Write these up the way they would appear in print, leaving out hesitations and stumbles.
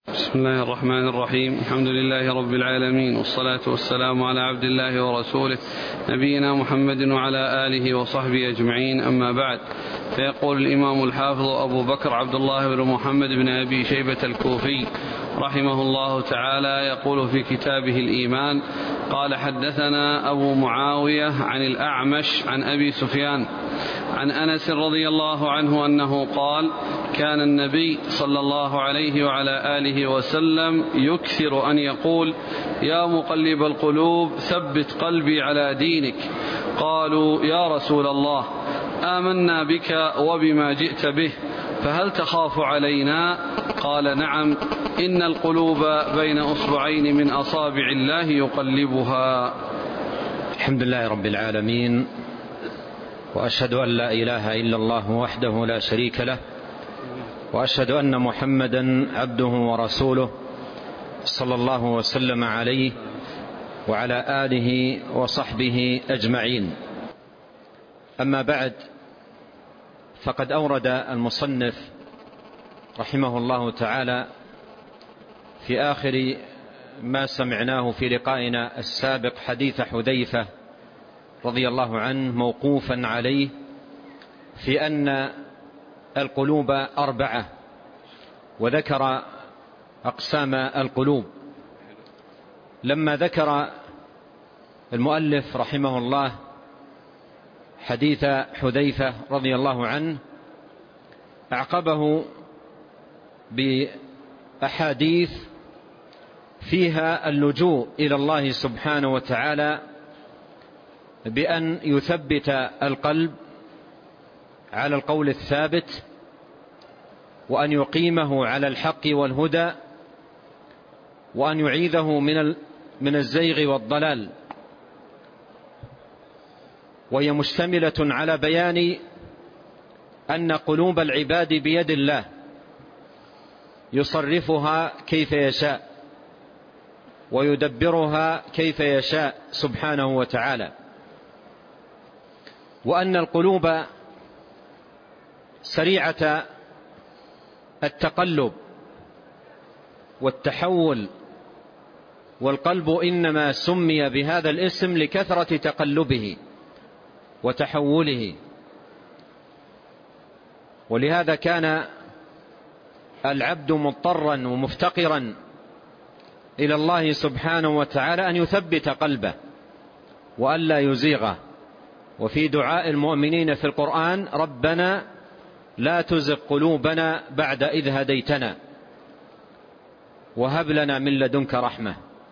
بسم الله الرحمن الرحيم. الحمد لله رب العالمين، والصلاة والسلام على عبد الله ورسوله نبينا محمد وعلى آله وصحبه أجمعين، أما بعد. فيقول الإمام الحافظ أبو بكر عبد الله بن محمد بن أبي شيبة الكوفي رحمه الله تعالى، يقول في كتابه الإيمان: قال حدثنا أبو معاوية عن الأعمش عن أبي سفيان عن أنس رضي الله عنه أنه قال: كان النبي صلى الله عليه وعلى آله وسلم يكثر أن يقول: يا مقلب القلوب ثبت قلبي على دينك. قالوا: يا رسول الله، آمنا بك وبما جئت به، فهل تخاف علينا؟ قال: نعم، إن القلوب بين أصبعين من أصابع الله يقلبها. الحمد لله رب العالمين، وأشهد أن لا إله إلا الله وحده لا شريك له، وأشهد أن محمدا عبده ورسوله صلى الله وسلم عليه وعلى آله وصحبه أجمعين. أما بعد، فقد أورد المصنف رحمه الله تعالى في آخر ما سمعناه في لقائنا السابق حديث حذيفة رضي الله عنه موقوفا عليه في أن القلوب 4، وذكر أقسام القلوب. لما ذكر المؤلف رحمه الله حديث حذيفة رضي الله عنه، أعقبه بأحاديث فيها اللجوء إلى الله سبحانه وتعالى بأن يثبت القلب على القول الثابت، وأن يقيمه على الحق والهدى، وأن يعيذه من الزيغ والضلال. وهي مشتملة على بيان أن قلوب العباد بيد الله يصرفها كيف يشاء ويدبرها كيف يشاء سبحانه وتعالى، وأن القلوب سريعة التقلب والتحول، والقلب إنما سمي بهذا الاسم لكثرة تقلبه وتحوله. ولهذا كان العبد مضطرا ومفتقرا إلى الله سبحانه وتعالى أن يثبت قلبه وألا يزيغه. وفي دعاء المؤمنين في القرآن: ربنا لا تزغ قلوبنا بعد إذ هديتنا وهب لنا من لدنك رحمة.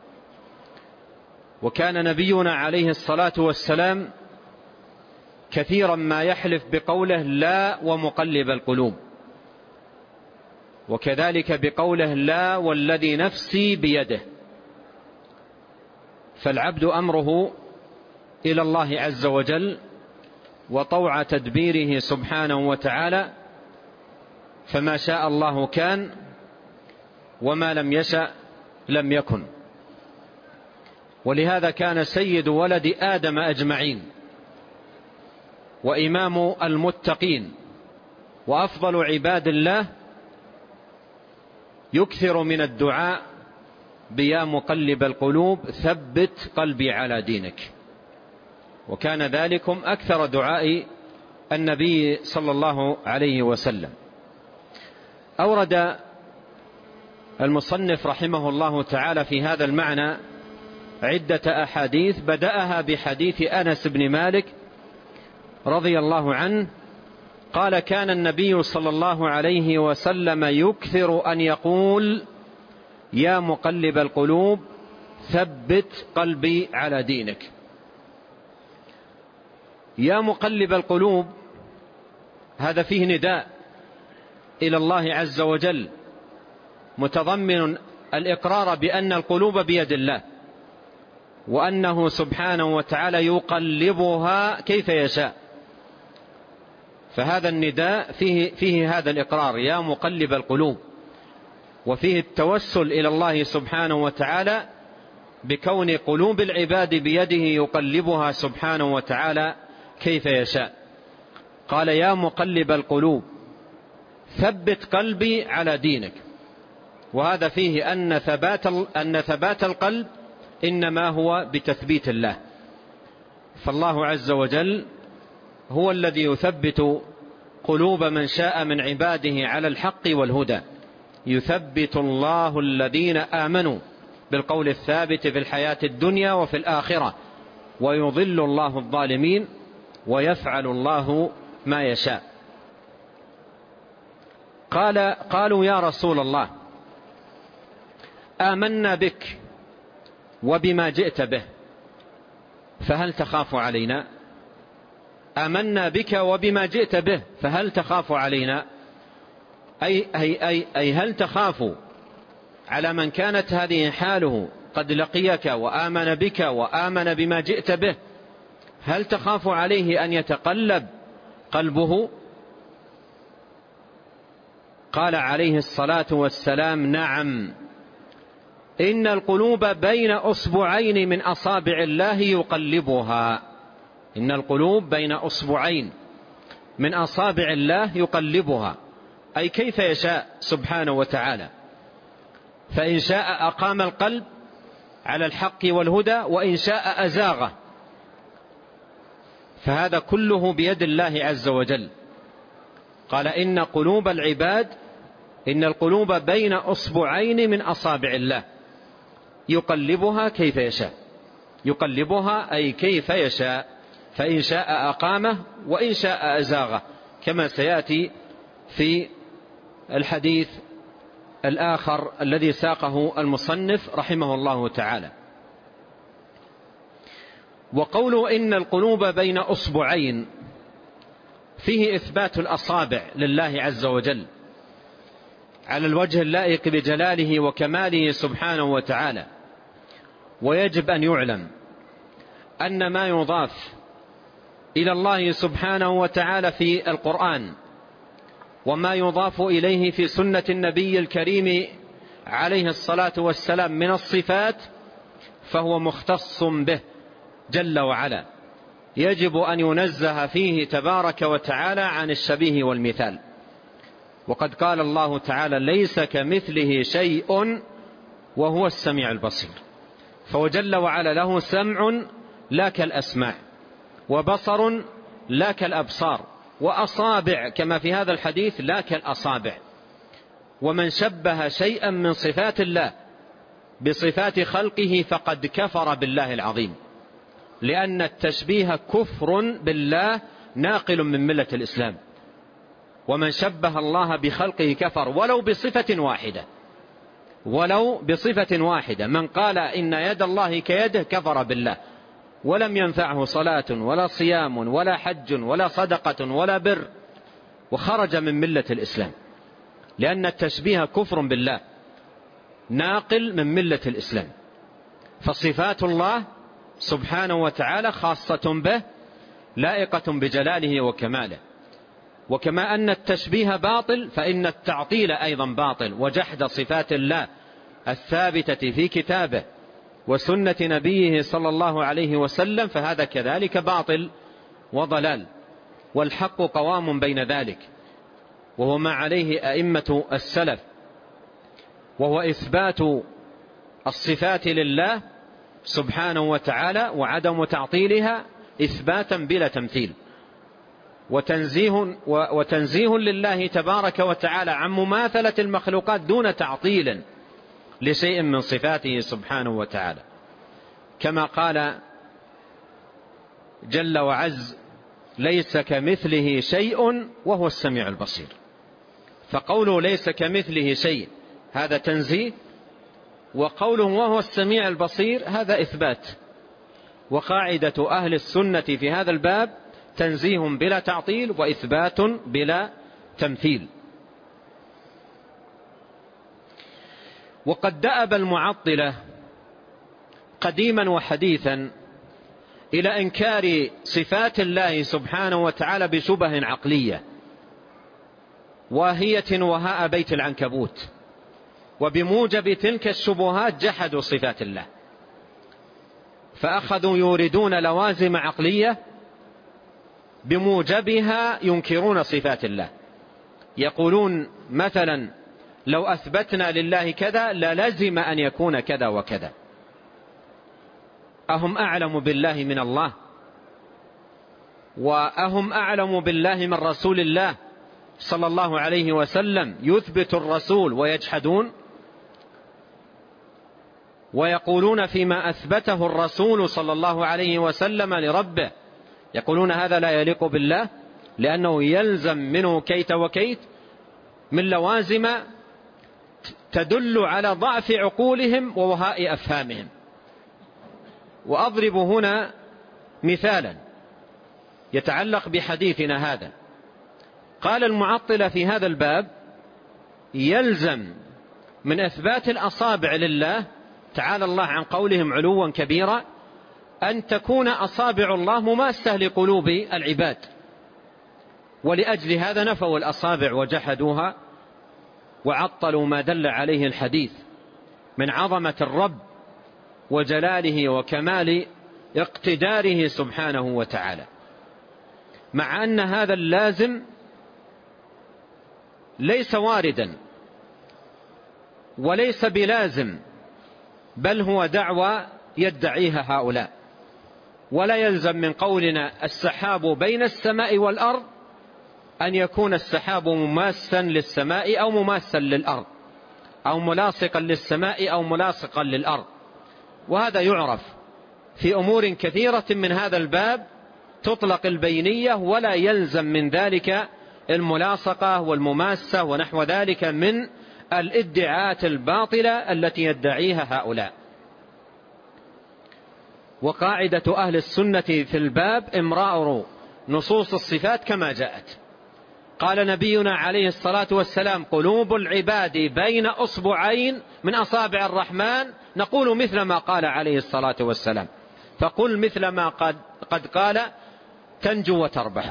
وكان نبينا عليه الصلاة والسلام كثيرا ما يحلف بقوله: لا ومقلب القلوب، وكذلك بقوله: لا والذي نفسي بيده. فالعبد أمره إلى الله عز وجل وطوع تدبيره سبحانه وتعالى، فما شاء الله كان، وما لم يشأ لم يكن. ولهذا كان سيد ولد آدم أجمعين وإمام المتقين وأفضل عباد الله يكثر من الدعاء بيا مقلب القلوب ثبت قلبي على دينك. وكان ذلكم أكثر دعاء النبي صلى الله عليه وسلم. أورد المصنف رحمه الله تعالى في هذا المعنى عدة أحاديث، بدأها بحديث أنس بن مالك رضي الله عنه قال: كان النبي صلى الله عليه وسلم يكثر أن يقول: يا مقلب القلوب ثبت قلبي على دينك. يا مقلب القلوب هذا فيه نداء إلى الله عز وجل، متضمن الإقرار بأن القلوب بيد الله، وأنه سبحانه وتعالى يقلبها كيف يشاء. فهذا النداء فيه هذا الإقرار: يا مقلب القلوب، وفيه التوسل إلى الله سبحانه وتعالى بكون قلوب العباد بيده يقلبها سبحانه وتعالى كيف يشاء. قال: يا مقلب القلوب ثبت قلبي على دينك. وهذا فيه أن ثبات القلب إنما هو بتثبيت الله. فالله عز وجل هو الذي يثبت قلوب من شاء من عباده على الحق والهدى. يثبت الله الذين آمنوا بالقول الثابت في الحياة الدنيا وفي الآخرة، ويضل الله الظالمين، ويفعل الله ما يشاء. قالوا يا رسول الله آمنا بك وبما جئت به فهل تخاف علينا؟ آمنا بك وبما جئت به فهل تخاف علينا؟ أي هل تخاف على من كانت هذه حاله قد لقيك وآمن بك وآمن بما جئت به، هل تخاف عليه أن يتقلب قلبه؟ قال عليه الصلاة والسلام نعم، إن القلوب بين أصبعين من أصابع الله يقلبها. إن القلوب بين أصبعين من أصابع الله يقلبها، أي كيف يشاء سبحانه وتعالى. فإن شاء أقام القلب على الحق والهدى، وإن شاء أزاغه، فهذا كله بيد الله عز وجل. قال إن قلوب العباد، إن القلوب بين أصبعين من أصابع الله يقلبها كيف يشاء. يقلبها أي كيف يشاء، فإن شاء أقامه وإن شاء أزاغه، كما سيأتي في الحديث الآخر الذي ساقه المصنف رحمه الله تعالى. وقوله إن القلوب بين أصبعين فيه إثبات الأصابع لله عز وجل على الوجه اللائق بجلاله وكماله سبحانه وتعالى. ويجب أن يعلم أن ما يضاف إلى الله سبحانه وتعالى في القرآن وما يضاف إليه في سنة النبي الكريم عليه الصلاة والسلام من الصفات فهو مختص به جل وعلا، يجب أن ينزه فيه تبارك وتعالى عن الشبيه والمثال. وقد قال الله تعالى ليس كمثله شيء وهو السميع البصير. فهو جل وعلا له سمع لا كالأسماع، وبصر لا كالأبصار، وأصابع كما في هذا الحديث لا كالأصابع. ومن شبه شيئا من صفات الله بصفات خلقه فقد كفر بالله العظيم، لأن التشبيه كفر بالله ناقل من ملة الإسلام. ومن شبه الله بخلقه كفر ولو بصفة واحدة، ولو بصفة واحدة. من قال إن يد الله كيده كفر بالله، ولم ينفعه صلاة ولا صيام ولا حج ولا صدقة ولا بر، وخرج من ملة الإسلام، لأن التشبيه كفر بالله ناقل من ملة الإسلام. فصفات الله سبحانه وتعالى خاصة به لائقة بجلاله وكماله. وكما أن التشبيه باطل فإن التعطيل أيضا باطل، وجحد صفات الله الثابتة في كتابه وسنة نبيه صلى الله عليه وسلم فهذا كذلك باطل وضلال. والحق قوام بين ذلك، وهو ما عليه أئمة السلف، وهو إثبات الصفات لله سبحانه وتعالى وعدم تعطيلها إثباتا بلا تمثيل، وتنزيه لله تبارك وتعالى عن مماثلة المخلوقات دون تعطيل لشيء من صفاته سبحانه وتعالى. كما قال جل وعز ليس كمثله شيء وهو السميع البصير. فقوله ليس كمثله شيء هذا تنزيه، وقوله وهو السميع البصير هذا إثبات. وقاعدة أهل السنة في هذا الباب تنزيه بلا تعطيل وإثبات بلا تمثيل. وقد دأب المعطلة قديما وحديثا إلى إنكار صفات الله سبحانه وتعالى بشبه عقلية واهية وهاء بيت العنكبوت، وبموجب تلك الشبهات جحدوا صفات الله، فأخذوا يوردون لوازم عقلية بموجبها ينكرون صفات الله. يقولون مثلا لو أثبتنا لله كذا للزم أن يكون كذا وكذا. أهم أعلم بالله من الله؟ وأهم أعلم بالله من رسول الله صلى الله عليه وسلم؟ يثبت الرسول ويجحدون ويقولون فيما أثبته الرسول صلى الله عليه وسلم لربه، يقولون هذا لا يليق بالله لأنه يلزم منه كيت وكيت من لوازم تدل على ضعف عقولهم ووهاء أفهامهم. وأضرب هنا مثالا يتعلق بحديثنا هذا. قال المعطلة في هذا الباب: يلزم من إثبات الأصابع لله تعالى الله عن قولهم علوا كبيرا أن تكون أصابع الله مماسة لقلوب العباد، ولأجل هذا نفوا الأصابع وجحدوها وعطلوا ما دل عليه الحديث من عظمة الرب وجلاله وكمال اقتداره سبحانه وتعالى، مع أن هذا اللازم ليس واردا وليس بلازم، بل هو دعوى يدعيها هؤلاء. ولا يلزم من قولنا السحاب بين السماء والأرض أن يكون السحاب مماسا للسماء أو مماسا للأرض، أو ملاصقا للسماء أو ملاصقا للأرض. وهذا يعرف في أمور كثيرة من هذا الباب تطلق البينية ولا يلزم من ذلك الملاصقة والمماسة ونحو ذلك من الادعاءات الباطلة التي يدعيها هؤلاء. وقاعدة أهل السنة في الباب إمرار نصوص الصفات كما جاءت. قال نبينا عليه الصلاة والسلام: قلوب العباد بين أصبعين من أصابع الرحمن، نقول مثل ما قال عليه الصلاة والسلام، فقل مثل ما قد قال تنجو وتربح.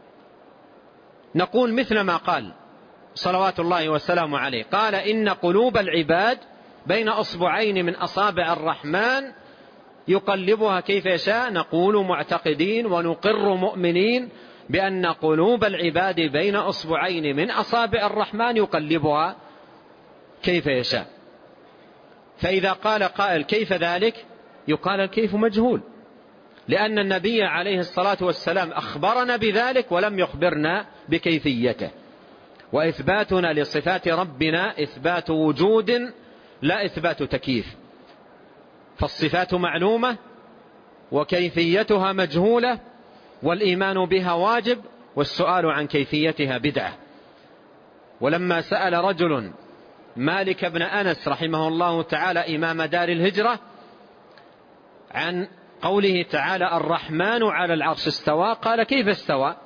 نقول مثل ما قال صلوات الله والسلام عليه، قال: إن قلوب العباد بين أصبعين من أصابع الرحمن يقلبها كيف يشاء. نقول معتقدين ونقر مؤمنين بأن قلوب العباد بين أصبعين من أصابع الرحمن يقلبها كيف يشاء. فإذا قال قائل كيف ذلك؟ يقال الكيف مجهول، لأن النبي عليه الصلاة والسلام أخبرنا بذلك ولم يخبرنا بكيفيته. وإثباتنا لصفات ربنا إثبات وجود لا إثبات تكييف، فالصفات معلومة وكيفيتها مجهولة، والإيمان بها واجب، والسؤال عن كيفيتها بدعة. ولما سأل رجل مالك بن أنس رحمه الله تعالى إمام دار الهجرة عن قوله تعالى: الرحمن على العرش استوى، قال: كيف استوى؟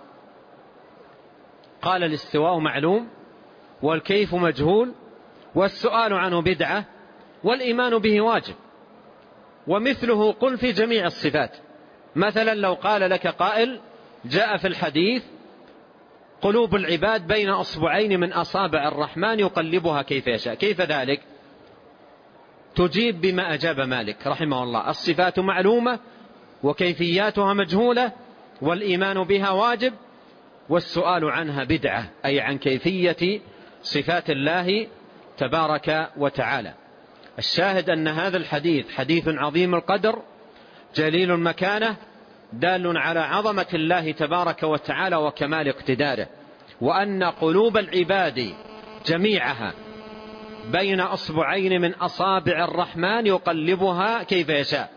قال: الاستواء معلوم والكيف مجهول والسؤال عنه بدعة والإيمان به واجب. ومثله قل في جميع الصفات. مثلا لو قال لك قائل: جاء في الحديث قلوب العباد بين أصبعين من أصابع الرحمن يقلبها كيف يشاء، كيف ذلك؟ تجيب بما أجاب مالك رحمه الله: الصفات معلومة وكيفياتها مجهولة والإيمان بها واجب والسؤال عنها بدعة، أي عن كيفية صفات الله تبارك وتعالى. الشاهد أن هذا الحديث حديث عظيم القدر جليل المكانة، دال على عظمة الله تبارك وتعالى وكمال اقتداره، وأن قلوب العباد جميعها بين أصبعين من أصابع الرحمن يقلبها كيف يشاء.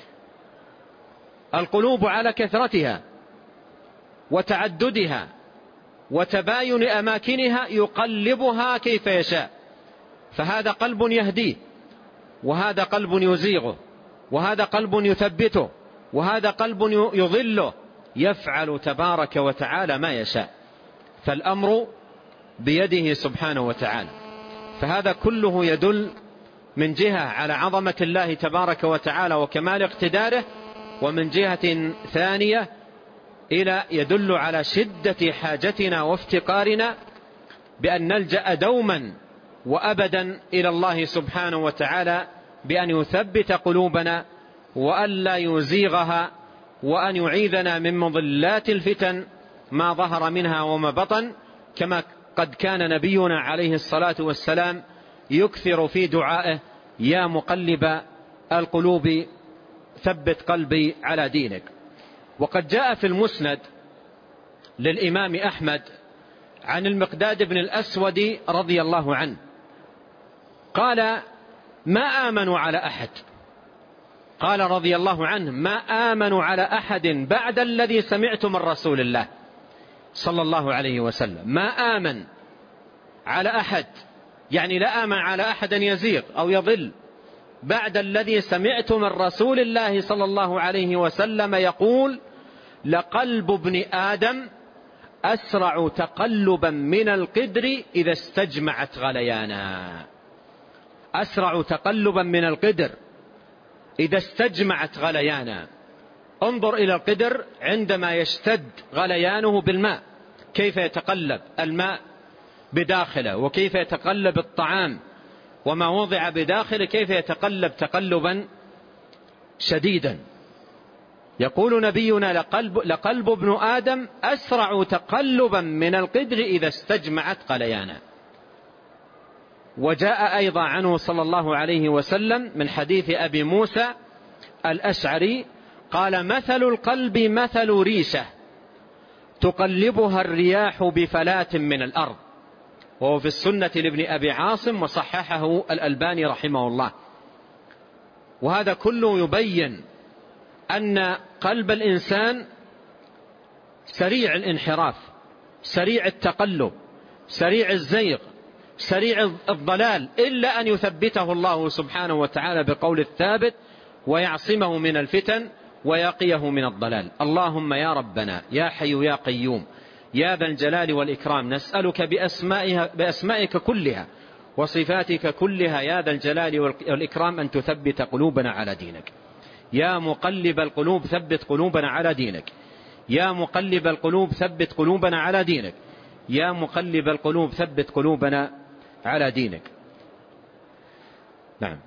القلوب على كثرتها وتعددها وتباين أماكنها يقلبها كيف يشاء، فهذا قلب يهديه، وهذا قلب يزيغه، وهذا قلب يثبته، وهذا قلب يضله، يفعل تبارك وتعالى ما يشاء، فالأمر بيده سبحانه وتعالى. فهذا كله يدل من جهة على عظمة الله تبارك وتعالى وكمال اقتداره، ومن جهة ثانية يدل على شدة حاجتنا وافتقارنا بأن نلجأ دوما وأبدا إلى الله سبحانه وتعالى بأن يثبت قلوبنا وأن لا يزيغها، وأن يعيذنا من مضلات الفتن ما ظهر منها وما بطن، كما قد كان نبينا عليه الصلاة والسلام يكثر في دعائه: يا مقلب القلوب ثبت قلبي على دينك. وقد جاء في المسند للإمام أحمد عن المقداد بن الأسود رضي الله عنه قال: ما آمنوا على أحد، قال رضي الله عنه: ما آمنوا على أحد بعد الذي سمعت من رسول الله صلى الله عليه وسلم. ما آمن على أحد، يعني لا آمن على أحد يزيغ أو يضل بعد الذي سمعت من رسول الله صلى الله عليه وسلم يقول: لقلب ابن آدم أسرع تقلبا من القدر إذا استجمعت غليانا. أسرع تقلبا من القدر إذا استجمعت غليانا. انظر إلى القدر عندما يشتد غليانه بالماء، كيف يتقلب الماء بداخله، وكيف يتقلب الطعام وما وضع بداخله، كيف يتقلب تقلبا شديدا. يقول نبينا: لقلب ابن آدم أسرع تقلبا من القدر إذا استجمعت غليانا. وجاء أيضا عنه صلى الله عليه وسلم من حديث أبي موسى الأشعري قال: مثل القلب مثل ريشة تقلبها الرياح بفلات من الأرض. وهو في السنة لابن أبي عاصم وصححه الألباني رحمه الله. وهذا كله يبين أن قلب الإنسان سريع الانحراف، سريع التقلب، سريع الزيغ، سريع الضلال، إلا أن يثبته الله سبحانه وتعالى بقول الثابت ويعصمه من الفتن ويقيه من الضلال. اللهم يا ربنا يا حي يا قيوم يا ذا الجلال والإكرام نسألك بأسمائك كلها وصفاتك كلها يا ذا الجلال والإكرام أن تثبت قلوبنا على دينك. يا مقلب القلوب ثبت قلوبنا على دينك. يا مقلب القلوب ثبت قلوبنا على دينك. يا مقلب القلوب ثبت قلوبنا على دينك. نعم.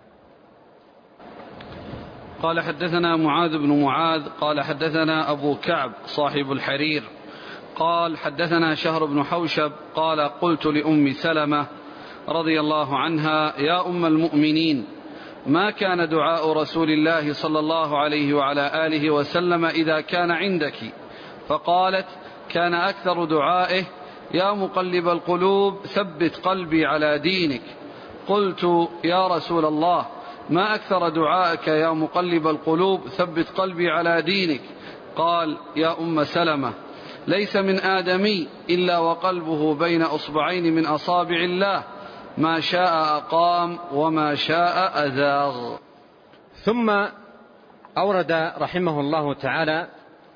قال: حدثنا معاذ بن معاذ قال: حدثنا أبو كعب صاحب الحرير قال: حدثنا شهر بن حوشب قال: قلت لأم سلمة رضي الله عنها: يا أم المؤمنين، ما كان دعاء رسول الله صلى الله عليه وعلى آله وسلم إذا كان عندك؟ فقالت: كان أكثر دعائه: يا مقلب القلوب ثبت قلبي على دينك. قلت: يا رسول الله، ما أكثر دعائك يا مقلب القلوب ثبت قلبي على دينك؟ قال: يا أم سلمة، ليس من آدمي إلا وقلبه بين أصبعين من أصابع الله، ما شاء أقام وما شاء أزاغ. ثم أورد رحمه الله تعالى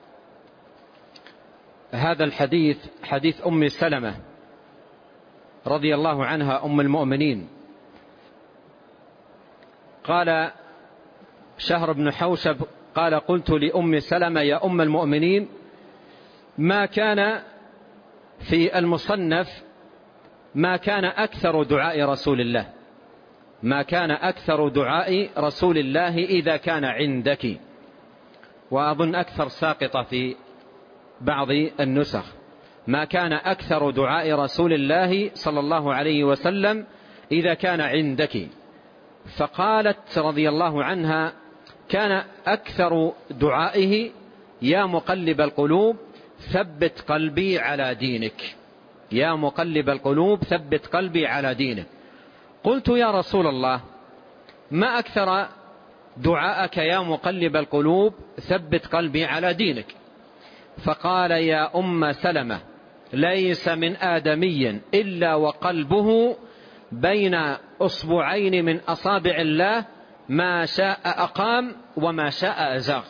هذا الحديث، حديث أم سلمة رضي الله عنها أم المؤمنين. قال شهر بن حوشب قال: قلت لأم سلمة: يا أم المؤمنين، ما كان في المصنف ما كان أكثر دعاء رسول الله، ما كان أكثر دعاء رسول الله إذا كان عندك. وأظن أكثر ساقطة في بعض النسخ: ما كان أكثر دعاء رسول الله صلى الله عليه وسلم إذا كان عندك. فقالت رضي الله عنها: كان أكثر دعائه: يا مقلب القلوب ثبت قلبي على دينك. يا مقلب القلوب ثبت قلبي على دينك. قلت: يا رسول الله، ما أكثر دعاءك يا مقلب القلوب ثبت قلبي على دينك؟ فقال: يا أم سلمة، ليس من آدمي إلا وقلبه بين أصبعين من أصابع الله، ما شاء أقام وما شاء أزاغ.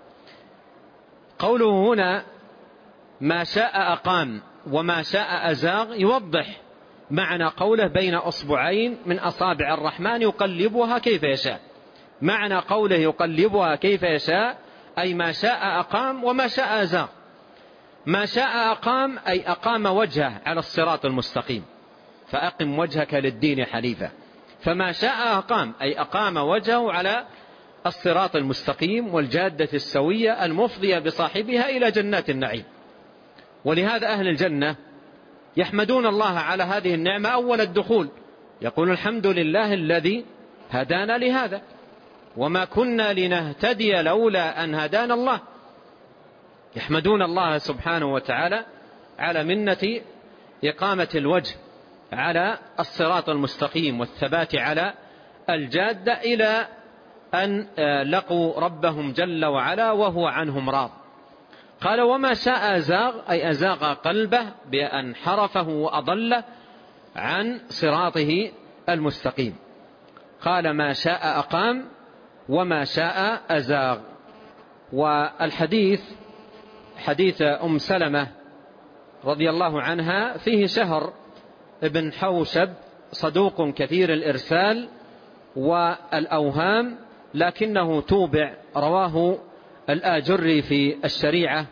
قوله هنا ما شاء أقام وما شاء أزاغ يوضح معنى قوله بين أصبعين من أصابع الرحمن يقلبها كيف يشاء. معنى قوله يقلبها كيف يشاء أي ما شاء أقام وما شاء أزاغ. ما شاء أقام أي أقام وجهه على الصراط المستقيم، فأقم وجهك للدين حنيفا. فما شاء أقام أي أقام وجهه على الصراط المستقيم والجادة السوية المفضية بصاحبها إلى جنات النعيم. ولهذا أهل الجنة يحمدون الله على هذه النعمة أول الدخول، يقول الحمد لله الذي هدانا لهذا وما كنا لنهتدي لولا أن هدانا الله. يحمدون الله سبحانه وتعالى على منة إقامة الوجه على الصراط المستقيم والثبات على الجادة إلى أن لقوا ربهم جل وعلا وهو عنهم راض. قال وما شاء أزاغ، أي أزاغ قلبه بأن حرفه وأضله عن صراطه المستقيم. قال ما شاء أقام وما شاء أزاغ. والحديث حديث أم سلمة رضي الله عنها فيه شهر ابن حوشب صدوق كثير الإرسال والأوهام، لكنه توبع، رواه الآجري في الشريعة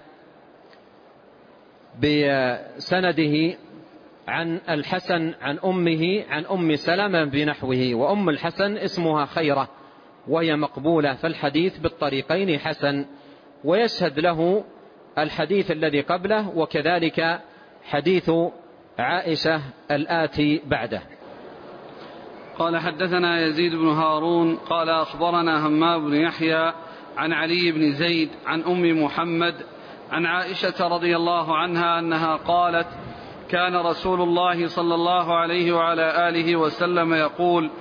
بسنده عن الحسن عن أمه عن أم سلمة بنحوه، وأم الحسن اسمها خيرة وهي مقبولة، فالحديث بالطريقين حسن، ويشهد له الحديث الذي قبله وكذلك حديث عائشة الآتي بعده. قال حدثنا يزيد بن هارون قال أخبرنا همام بن يحيى عن علي بن زيد عن أم محمد عن عائشة رضي الله عنها أنها قالت كان رسول الله صلى الله عليه وعلى آله وسلم يقول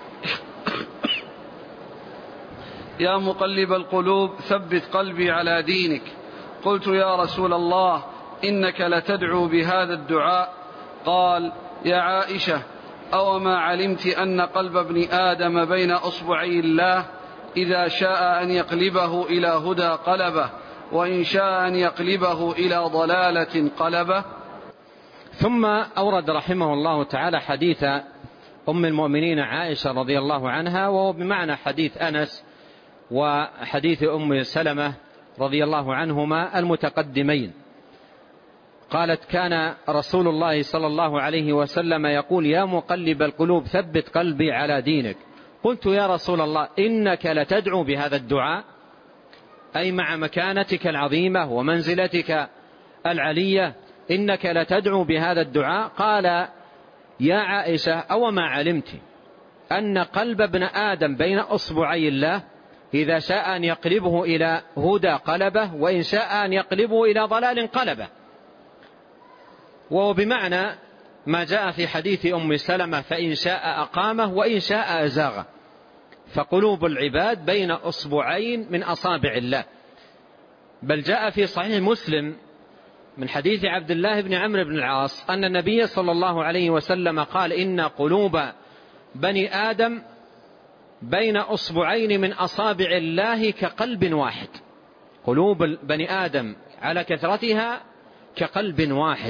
يا مقلب القلوب ثبت قلبي على دينك. قلت يا رسول الله إنك لتدعو بهذا الدعاء؟ قال يا عائشة أوما علمت أن قلب ابن آدم بين أصبعي الله، إذا شاء أن يقلبه إلى هدى قلبه وإن شاء أن يقلبه إلى ضلالة قلبه. ثم أورد رحمه الله تعالى حديث أم المؤمنين عائشة رضي الله عنها، وهو بمعنى حديث أنس وحديث أم سلمة رضي الله عنهما المتقدمين. قالت كان رسول الله صلى الله عليه وسلم يقول يا مقلب القلوب ثبت قلبي على دينك. قلت يا رسول الله إنك لتدعو بهذا الدعاء، أي مع مكانتك العظيمة ومنزلتك العلية إنك لتدعو بهذا الدعاء؟ قال يا عائشة أوما علمت أن قلب ابن آدم بين أصبعي الله، إذا شاء أن يقلبه إلى هدى قلبه وإن شاء أن يقلبه إلى ضلال قلبه. وهو بمعنى ما جاء في حديث أم سلمة فإن شاء أقامه وإن شاء أزاغه، فقلوب العباد بين أصبعين من أصابع الله. بل جاء في صحيح مسلم من حديث عبد الله بن عمرو بن العاص أن النبي صلى الله عليه وسلم قال إن قلوب بني آدم بين أصبعين من أصابع الله كقلب واحد. قلوب بني آدم على كثرتها كقلب واحد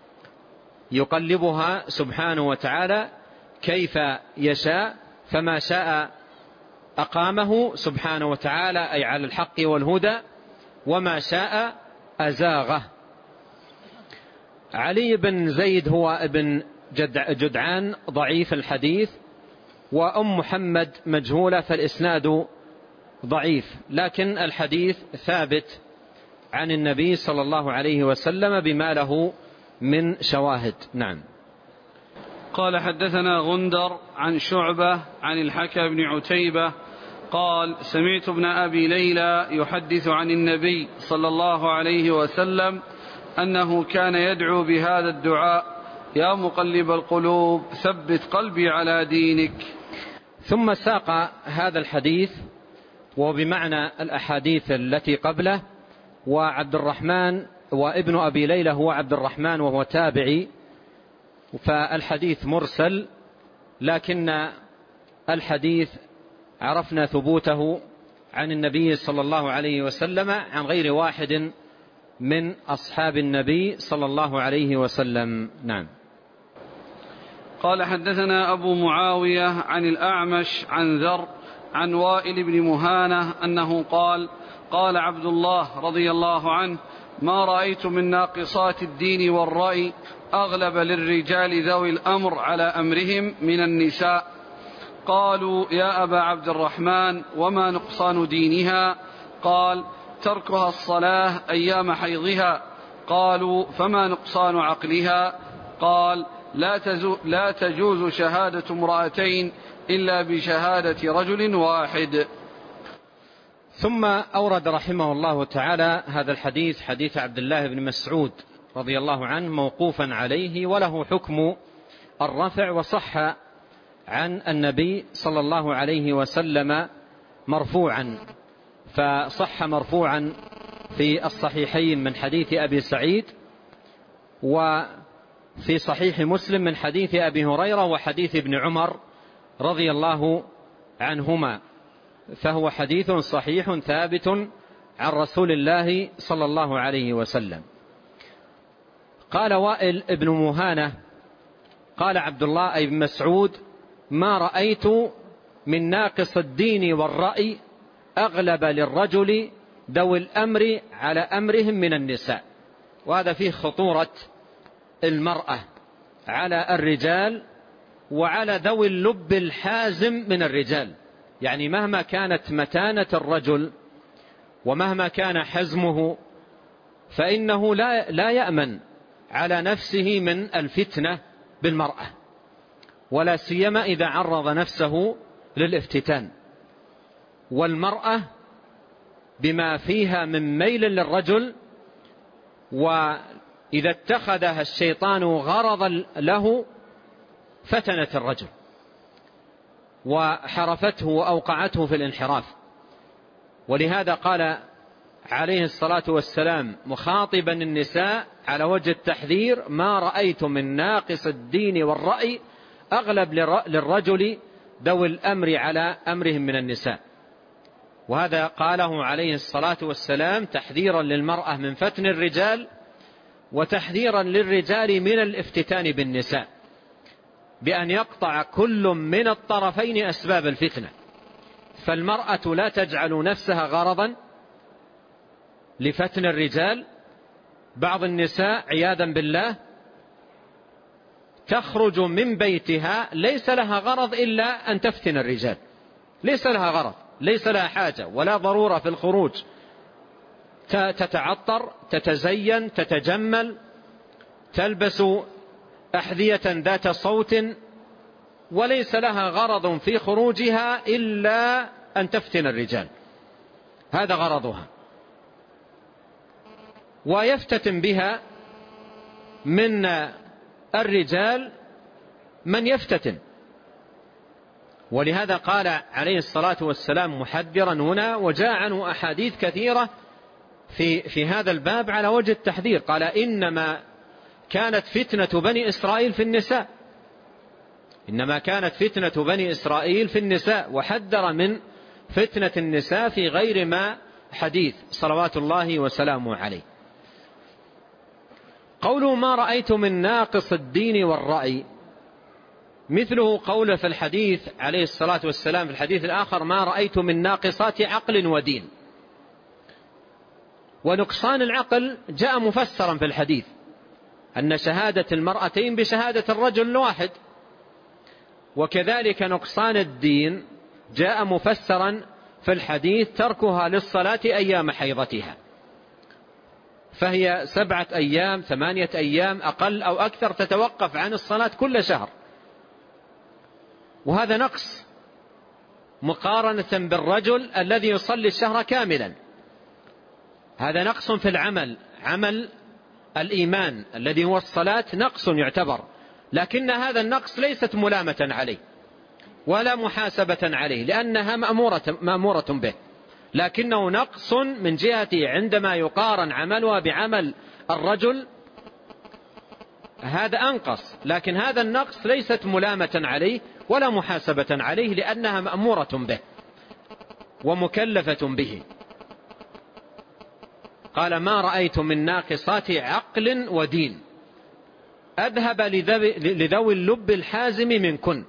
يقلبها سبحانه وتعالى كيف يشاء، فما شاء أقامه سبحانه وتعالى أي على الحق والهدى، وما شاء أزاغه. علي بن زيد هو ابن جدعان ضعيف الحديث، وأم محمد مجهولة، فالإسناد ضعيف، لكن الحديث ثابت عن النبي صلى الله عليه وسلم بما له من شواهد. نعم. قال حدثنا غندر عن شعبة عن الحكم بن عتيبة قال سمعت ابن أبي ليلى يحدث عن النبي صلى الله عليه وسلم أنه كان يدعو بهذا الدعاء يا مقلب القلوب ثبت قلبي على دينك. ثم ساق هذا الحديث وبمعنى الأحاديث التي قبله. وعبد الرحمن وابن أبي ليلى هو عبد الرحمن وهو تابعي، فالحديث مرسل، لكن الحديث عرفنا ثبوته عن النبي صلى الله عليه وسلم عن غير واحد من أصحاب النبي صلى الله عليه وسلم. نعم. قال حدثنا أبو معاوية عن الأعمش عن ذر عن وائل بن مهانة أنه قال قال عبد الله رضي الله عنه ما رأيت من ناقصات الدين والرأي أغلب للرجال ذوي الأمر على أمرهم من النساء. قالوا يا أبا عبد الرحمن وما نقصان دينها؟ قال تركها الصلاة أيام حيضها. قالوا فما نقصان عقلها؟ قال: لا تجوز شهادة امرأتين إلا بشهادة رجل واحد. ثم أورد رحمه الله تعالى هذا الحديث، حديث عبد الله بن مسعود رضي الله عنه، موقوفا عليه وله حكم الرفع، وصح عن النبي صلى الله عليه وسلم مرفوعا، فصح مرفوعا في الصحيحين من حديث أبي سعيد، وفي صحيح مسلم من حديث أبي هريرة وحديث ابن عمر رضي الله عنهما، فهو حديث صحيح ثابت عن رسول الله صلى الله عليه وسلم. قال وائل ابن مهانة قال عبد الله أي بن مسعود: ما رأيت من ناقص الدين والرأي أغلب للرجل ذوي الأمر على أمرهم من النساء. وهذا فيه خطورة المرأة على الرجال وعلى ذوي اللب الحازم من الرجال، يعني مهما كانت متانة الرجل ومهما كان حزمه فإنه لا يأمن على نفسه من الفتنة بالمرأة، ولا سيما إذا عرض نفسه للافتتان. والمرأة بما فيها من ميل للرجل، وإذا اتخذها الشيطان غرضا له فتنت الرجل وحرفته وأوقعته في الانحراف. ولهذا قال عليه الصلاة والسلام مخاطبا النساء على وجه التحذير: ما رأيت من ناقص الدين والرأي أغلب للرجل ذوي الأمر على أمرهم من النساء. وهذا قاله عليه الصلاة والسلام تحذيرا للمرأة من فتن الرجال، وتحذيرا للرجال من الافتتان بالنساء، بأن يقطع كل من الطرفين أسباب الفتنة. فالمرأة لا تجعل نفسها غرضا لفتن الرجال. بعض النساء عياذا بالله تخرج من بيتها ليس لها غرض إلا أن تفتن الرجال، ليس لها غرض، ليس لها حاجة ولا ضرورة في الخروج، تتعطر، تتزين، تتجمل، تلبس أحذية ذات صوت، وليس لها غرض في خروجها إلا أن تفتن الرجال، هذا غرضها. ويفتتن بها من الرجال من يفتتن. ولهذا قال عليه الصلاة والسلام محذرا هنا، وجاء عنه أحاديث كثيرة في هذا الباب على وجه التحذير. قال: إنما كانت فتنة بني إسرائيل في النساء، إنما كانت فتنة بني إسرائيل في النساء، وحذر من فتنة النساء في غير ما حديث صلوات الله وسلامه عليه. قوله: ما رأيت من ناقص الدين والرأي، مثله قوله في الحديث عليه الصلاة والسلام في الحديث الآخر: ما رأيت من ناقصات عقل ودين. ونقصان العقل جاء مفسرا في الحديث، أن شهادة المرأتين بشهادة الرجل الواحد. وكذلك نقصان الدين جاء مفسرا في الحديث: تركها للصلاة أيام حيضتها، فهي 7 أيام 8 أيام أقل أو أكثر تتوقف عن الصلاة كل شهر. وهذا نقص مقارنة بالرجل الذي يصلي الشهر كاملا. هذا نقص في العمل، عمل الإيمان الذي هو الصلاة نقص يعتبر، لكن هذا النقص ليست ملامة عليه ولا محاسبة عليه، لأنها مأمورة به، لكنه نقص من جهة عندما يقارن عملها بعمل الرجل هذا أنقص، لكن هذا النقص ليست ملامة عليه ولا محاسبة عليه، لأنها مأمورة به ومكلفة به. قال: ما رأيت من ناقصات عقل ودين أذهب لذوي اللب الحازم منكن.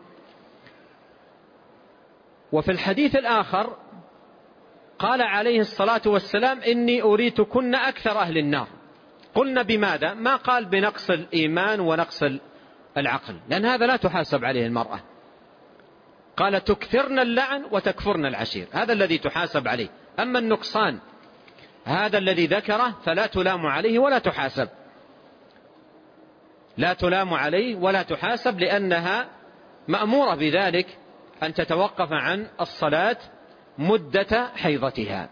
وفي الحديث الآخر قال عليه الصلاة والسلام: إني أريتكن أكثر أهل النار. قلنا بماذا؟ ما قال بنقص الإيمان ونقص العقل، لأن هذا لا تحاسب عليه المرأة. قال: تكثرن اللعن وتكفرن العشير، هذا الذي تحاسب عليه. أما النقصان هذا الذي ذكره فلا تلام عليه ولا تحاسب. لا تلام عليه ولا تحاسب، لأنها مأمورة بذلك أن تتوقف عن الصلاة مدة حيضتها.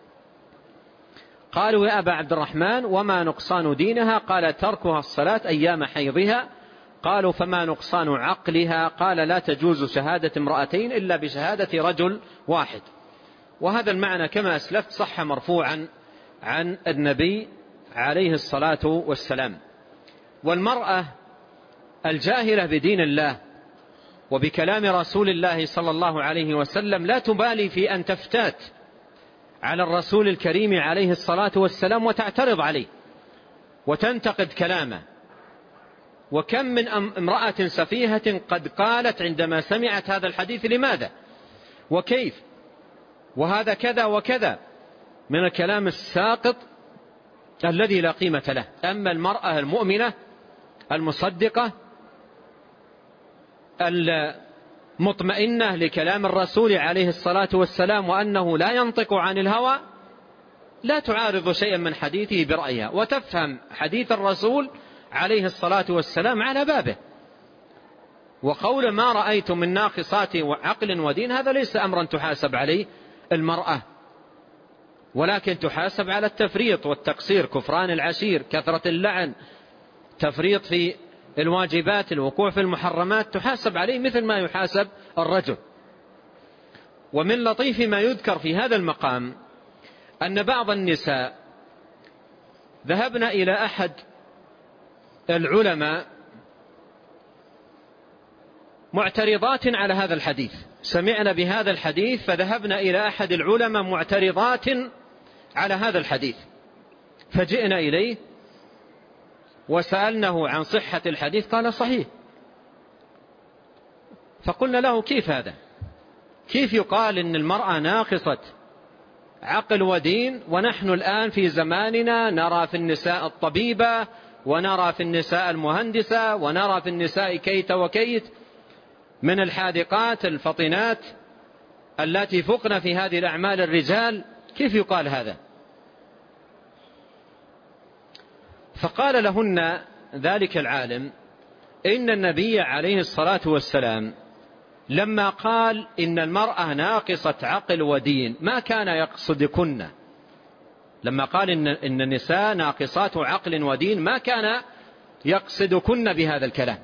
قالوا يا أبا عبد الرحمن وما نقصان دينها؟ قال تركها الصلاة أيام حيضها. قالوا فما نقصان عقلها؟ قال لا تجوز شهادة امرأتين إلا بشهادة رجل واحد. وهذا المعنى كما أسلفت صح مرفوعا عن النبي عليه الصلاة والسلام. والمرأة الجاهلة بدين الله وبكلام رسول الله صلى الله عليه وسلم لا تبالي في أن تفتات على الرسول الكريم عليه الصلاة والسلام وتعترض عليه وتنتقد كلامه. وكم من امرأة سفيهة قد قالت عندما سمعت هذا الحديث لماذا وكيف وهذا كذا وكذا من الكلام الساقط الذي لا قيمة له. أما المرأة المؤمنة المصدقة المطمئنة لكلام الرسول عليه الصلاة والسلام وأنه لا ينطق عن الهوى لا تعارض شيئا من حديثه برأيها، وتفهم حديث الرسول عليه الصلاة والسلام على بابه. وقول ما رأيت من ناقصات عقل ودين هذا ليس أمرا تحاسب عليه المرأة، ولكن تحاسب على التفريط والتقصير، كفران العشير، كثرة اللعن، تفريط في الواجبات، الوقوع في المحرمات، تحاسب عليه مثل ما يحاسب الرجل. ومن لطيف ما يذكر في هذا المقام أن بعض النساء ذهبن إلى أحد العلماء معترضات على هذا الحديث، سمعنا بهذا الحديث فذهبنا إلى أحد العلماء معترضات على هذا الحديث، فجئنا إليه وسألناه عن صحة الحديث قال صحيح. فقلنا له كيف هذا؟ كيف يقال إن المرأة ناقصة عقل ودين ونحن الآن في زماننا نرى في النساء الطبيبة ونرى في النساء المهندسة ونرى في النساء كيت وكيت من الحاذقات الفطنات التي فقن في هذه الأعمال الرجال، كيف يقال هذا؟ فقال لهن ذلك العالم إن النبي عليه الصلاة والسلام لما قال إن المرأة ناقصة عقل ودين ما كان يقصدكن، لما قال إن النساء ناقصات عقل ودين ما كان يقصدكن بهذا الكلام،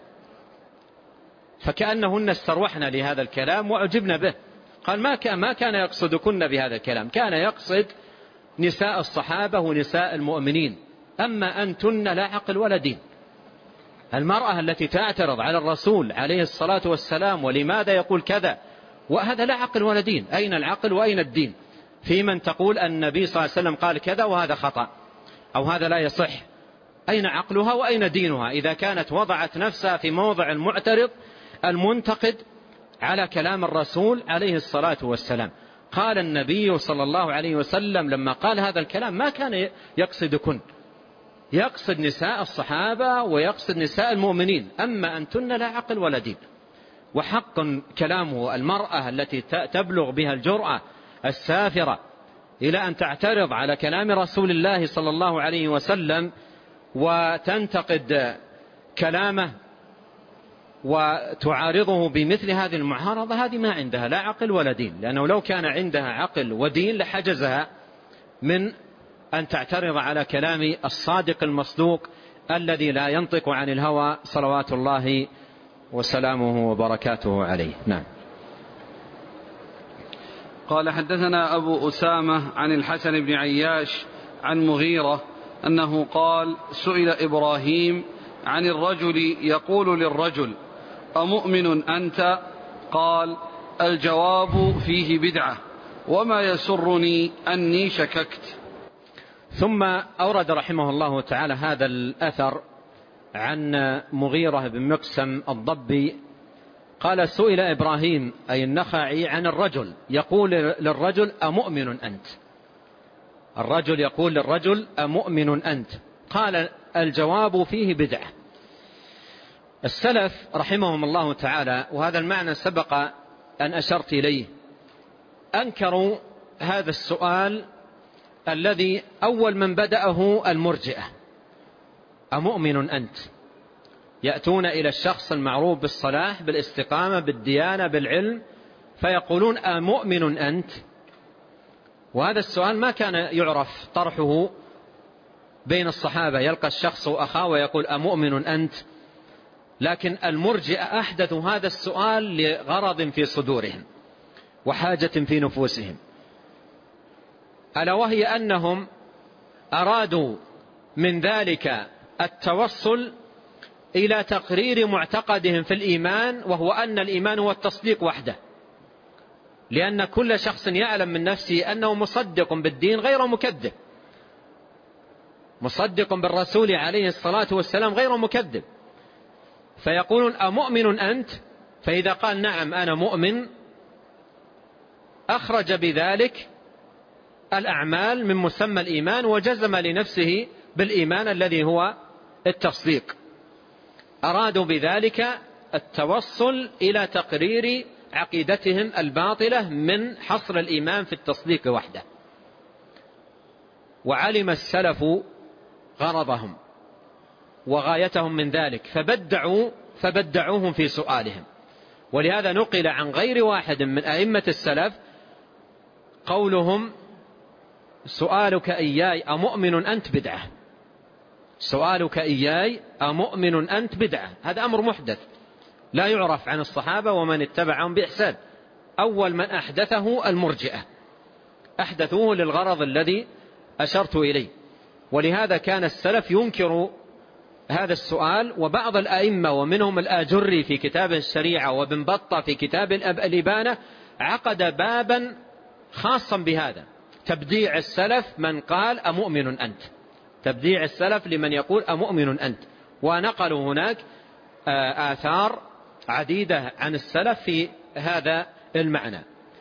فكأنهن استروحن لهذا الكلام وأعجبن به. قال ما كان يقصدكن بهذا الكلام، كان يقصد نساء الصحابة ونساء المؤمنين، أما أنتن لا عقل ولا دين. المرأة التي تعترض على الرسول عليه الصلاة والسلام ولماذا يقول كذا وهذا لا عقل ولا دين، أين العقل وأين الدين في من تقول أن النبي صلى الله عليه وسلم قال كذا وهذا خطأ أو هذا لا يصح؟ أين عقلها وأين دينها إذا كانت وضعت نفسها في موضع المعترض المنتقد على كلام الرسول عليه الصلاة والسلام؟ قال النبي صلى الله عليه وسلم لما قال هذا الكلام ما كان يقصدكن، يقصد نساء الصحابة ويقصد نساء المؤمنين، أما أنتن لا عقل ولا دين. وحق كلامه المرأة التي تبلغ بها الجرأة السافرة إلى أن تعترض على كلام رسول الله صلى الله عليه وسلم وتنتقد كلامه وتعارضه بمثل هذه المعارضة، هذه ما عندها لا عقل ولا دين، لأنه لو كان عندها عقل ودين لحجزها من أن تعترض على كلام الصادق المصدوق الذي لا ينطق عن الهوى صلوات الله وسلامه وبركاته عليه. نعم. قال حدثنا أبو أسامة عن الحسن بن عياش عن مغيرة أنه قال سئل إبراهيم عن الرجل يقول للرجل أمؤمن أنت؟ قال الجواب فيه بدعة وما يسرني أني شككت. ثم أورد رحمه الله تعالى هذا الأثر عن مغيرة بن مقسم الضبي قال سئل إبراهيم أي النخعي عن الرجل يقول للرجل أمؤمن أنت؟ الرجل يقول للرجل أمؤمن أنت؟ قال الجواب فيه بدعة. السلف رحمهم الله تعالى، وهذا المعنى سبق أن أشرت إليه، أنكروا هذا السؤال الذي أول من بدأه المرجئة، أمؤمن أنت؟ يأتون إلى الشخص المعروف بالصلاح بالاستقامة بالديانة بالعلم فيقولون أمؤمن أنت؟ وهذا السؤال ما كان يعرف طرحه بين الصحابة، يلقى الشخص أخاه ويقول أمؤمن أنت، لكن المرجئة أحدثوا هذا السؤال لغرض في صدورهم وحاجة في نفوسهم، ألا وهي أنهم أرادوا من ذلك التوصل إلى تقرير معتقدهم في الإيمان، وهو أن الإيمان هو التصديق وحده، لأن كل شخص يعلم من نفسه أنه مصدق بالدين غير مكذب، مصدق بالرسول عليه الصلاة والسلام غير مكذب، فيقولون أمؤمن أنت؟ فإذا قال نعم أنا مؤمن أخرج بذلك الأعمال من مسمى الإيمان وجزم لنفسه بالإيمان الذي هو التصديق. أرادوا بذلك التوصل إلى تقرير عقيدتهم الباطلة من حصر الإيمان في التصديق وحده. وعلم السلف غرضهم وغايتهم من ذلك فبدعوهم في سؤالهم، ولهذا نقل عن غير واحد من أئمة السلف قولهم سؤالك إياي أمؤمن أنت بدعة، سؤالك إياي أمؤمن أنت بدعة. هذا أمر محدث لا يعرف عن الصحابة ومن اتبعهم بإحسان. أول من أحدثه المرجئة، أحدثوه للغرض الذي أشرت إليه، ولهذا كان السلف ينكر هذا السؤال. وبعض الأئمة ومنهم الآجري في كتاب الشريعة وابن بطة في كتاب الإبانة عقد بابا خاصا بهذا، تبديع السلف من قال أمؤمن أنت، تبديع السلف لمن يقول أمؤمن أنت. ونقلوا هناك آثار عديدة عن السلف في هذا المعنى.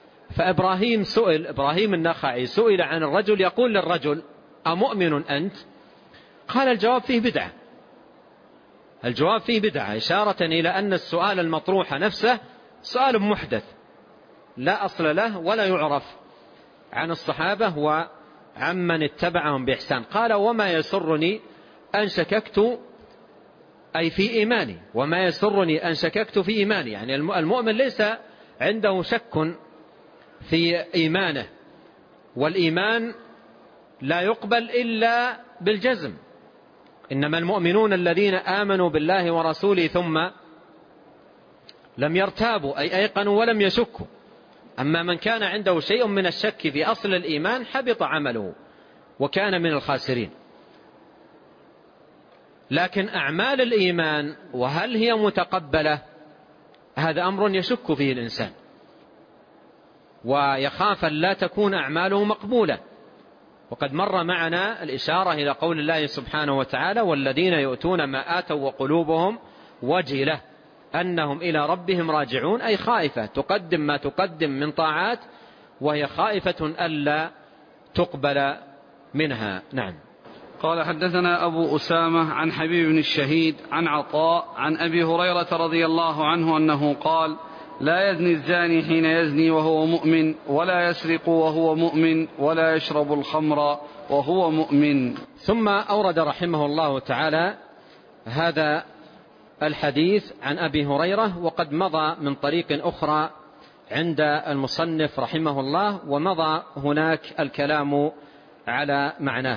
إبراهيم النخعي سئل عن الرجل يقول للرجل أمؤمن أنت؟ قال الجواب فيه بدعة، الجواب فيه بدعة، إشارة إلى أن السؤال المطروح نفسه سؤال محدث لا أصل له ولا يعرف عن الصحابة وعمن اتبعهم بإحسان. قال وما يسرني أن شككت أي في إيماني، وما يسرني أن شككت في إيماني، يعني المؤمن ليس عنده شك في إيمانه، والإيمان لا يقبل إلا بالجزم، إنما المؤمنون الذين آمنوا بالله ورسوله ثم لم يرتابوا أي أيقنوا ولم يشكوا. أما من كان عنده شيء من الشك في أصل الإيمان حبط عمله وكان من الخاسرين. لكن أعمال الإيمان وهل هي متقبلة، هذا أمر يشك فيه الإنسان ويخاف أن لا تكون أعماله مقبولة. وقد مر معنا الإشارة إلى قول الله سبحانه وتعالى والذين يؤتون ما آتوا وقلوبهم وجلة أنهم إلى ربهم راجعون، أي خائفة تقدم ما تقدم من طاعات وهي خائفة ألا تقبل منها. نعم. قال حدثنا أبو أسامة عن حبيب بن الشهيد عن عطاء عن أبي هريرة رضي الله عنه أنه قال لا يزني الزاني حين يزني وهو مؤمن، ولا يسرق وهو مؤمن، ولا يشرب الخمر وهو مؤمن. ثم أورد رحمه الله تعالى هذا الحديث عن أبي هريرة، وقد مضى من طريق أخرى عند المصنف رحمه الله، ومضى هناك الكلام على معناه.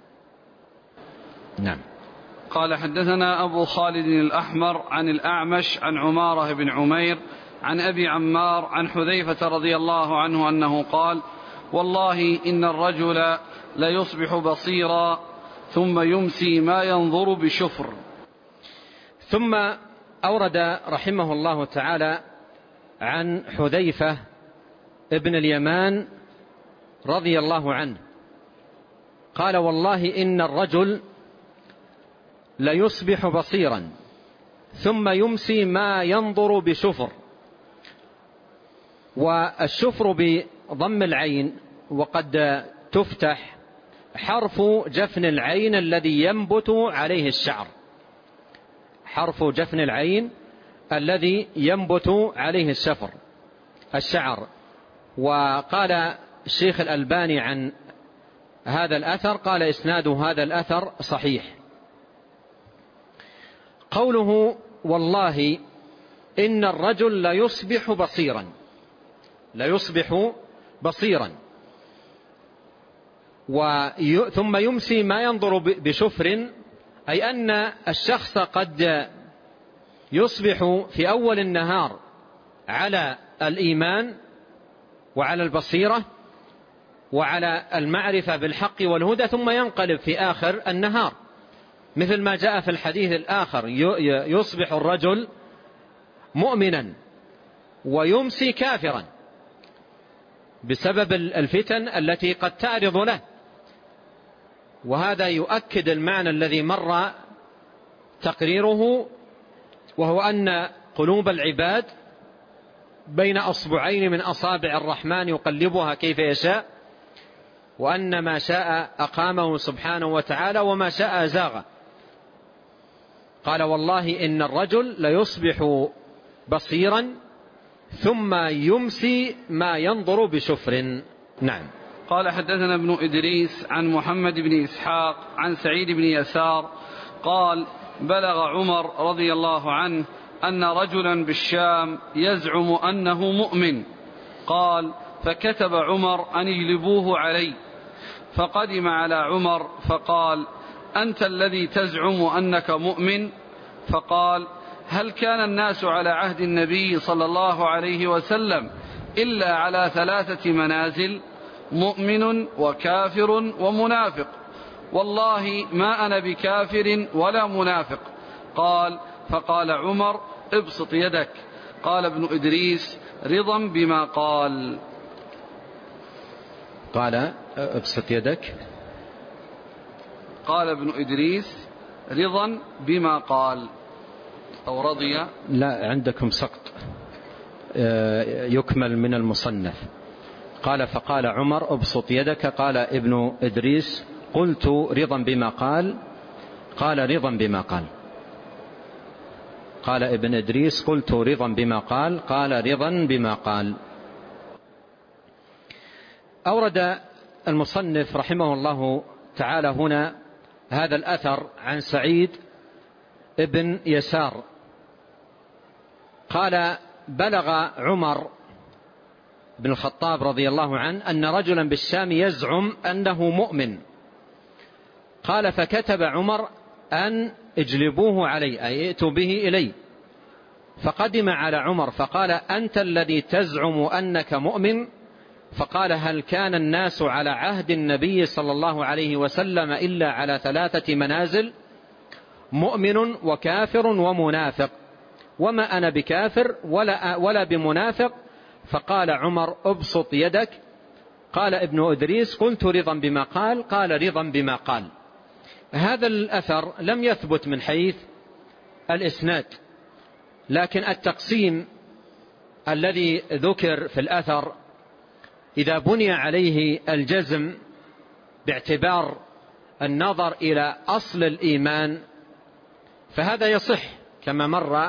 نعم. قال حدثنا أبو خالد الأحمر عن الأعمش عن عمارة بن عمير عن أبي عمار عن حذيفة رضي الله عنه أنه قال والله إن الرجل ليصبح بصيرا ثم يمسي ما ينظر بشفر. ثم أورد رحمه الله تعالى عن حذيفة ابن اليمان رضي الله عنه قال والله إن الرجل ليصبح بصيرا ثم يمسي ما ينظر بشفر. والشفر بضم العين وقد تفتح حرف جفن العين الذي ينبت عليه الشعر، حرف جفن العين الذي ينبت عليه الشعر. وقال الشيخ الألباني عن هذا الأثر قال إسناد هذا الأثر صحيح. قوله والله إن الرجل ليصبح بصيرا ثم يمسي ما ينظر بشفر، أي أن الشخص قد يصبح في أول النهار على الإيمان وعلى البصيرة وعلى المعرفة بالحق والهدى، ثم ينقلب في آخر النهار، مثل ما جاء في الحديث الآخر: يصبح الرجل مؤمنا ويمسي كافرا، بسبب الفتن التي قد تعرض له. وهذا يؤكد المعنى الذي مر تقريره، وهو أن قلوب العباد بين أصبعين من أصابع الرحمن يقلبها كيف يشاء، وأن ما شاء أقامه سبحانه وتعالى وما شاء أزاغه. قال والله إن الرجل ليصبح بصيرا ثم يمسي ما ينظر بشفر. نعم. قال حدثنا ابن إدريس عن محمد بن إسحاق عن سعيد بن يسار قال بلغ عمر رضي الله عنه أن رجلا بالشام يزعم أنه مؤمن، قال فكتب عمر أن يجلبوه علي، فقدم على عمر فقال أنت الذي تزعم أنك مؤمن؟ فقال هل كان الناس على عهد النبي صلى الله عليه وسلم إلا على 3 منازل: مؤمن وكافر ومنافق، والله ما أنا بكافر ولا منافق. قال فقال عمر ابسط يدك. قال ابن إدريس رضا بما قال. قال ابسط يدك. قال ابن إدريس رضا بما قال، أو رضي. لا، عندكم سقط يكمل من المصنف. قال فقال عمر ابسط يدك. قال ابن إدريس قلت رضا بما قال. قال رضا بما قال. قال ابن إدريس قلت رضا بما قال. قال رضا بما قال. أورد المصنف رحمه الله تعالى هنا هذا الأثر عن سعيد ابن يسار قال بلغ عمر بن الخطاب رضي الله عنه أن رجلا بالشام يزعم أنه مؤمن، قال فكتب عمر أن اجلبوه علي، أي ائتوا به إلي. فقدم على عمر فقال أنت الذي تزعم أنك مؤمن؟ فقال هل كان الناس على عهد النبي صلى الله عليه وسلم إلا على 3 منازل: مؤمن وكافر ومنافق، وما أنا بكافر ولا بمنافق. فقال عمر ابسط يدك. قال ابن إدريس قلت رضا بما قال. قال رضا بما قال. هذا الأثر لم يثبت من حيث الإسناد، لكن التقسيم الذي ذكر في الأثر إذا بني عليه الجزم باعتبار النظر إلى أصل الإيمان فهذا يصح، كما مر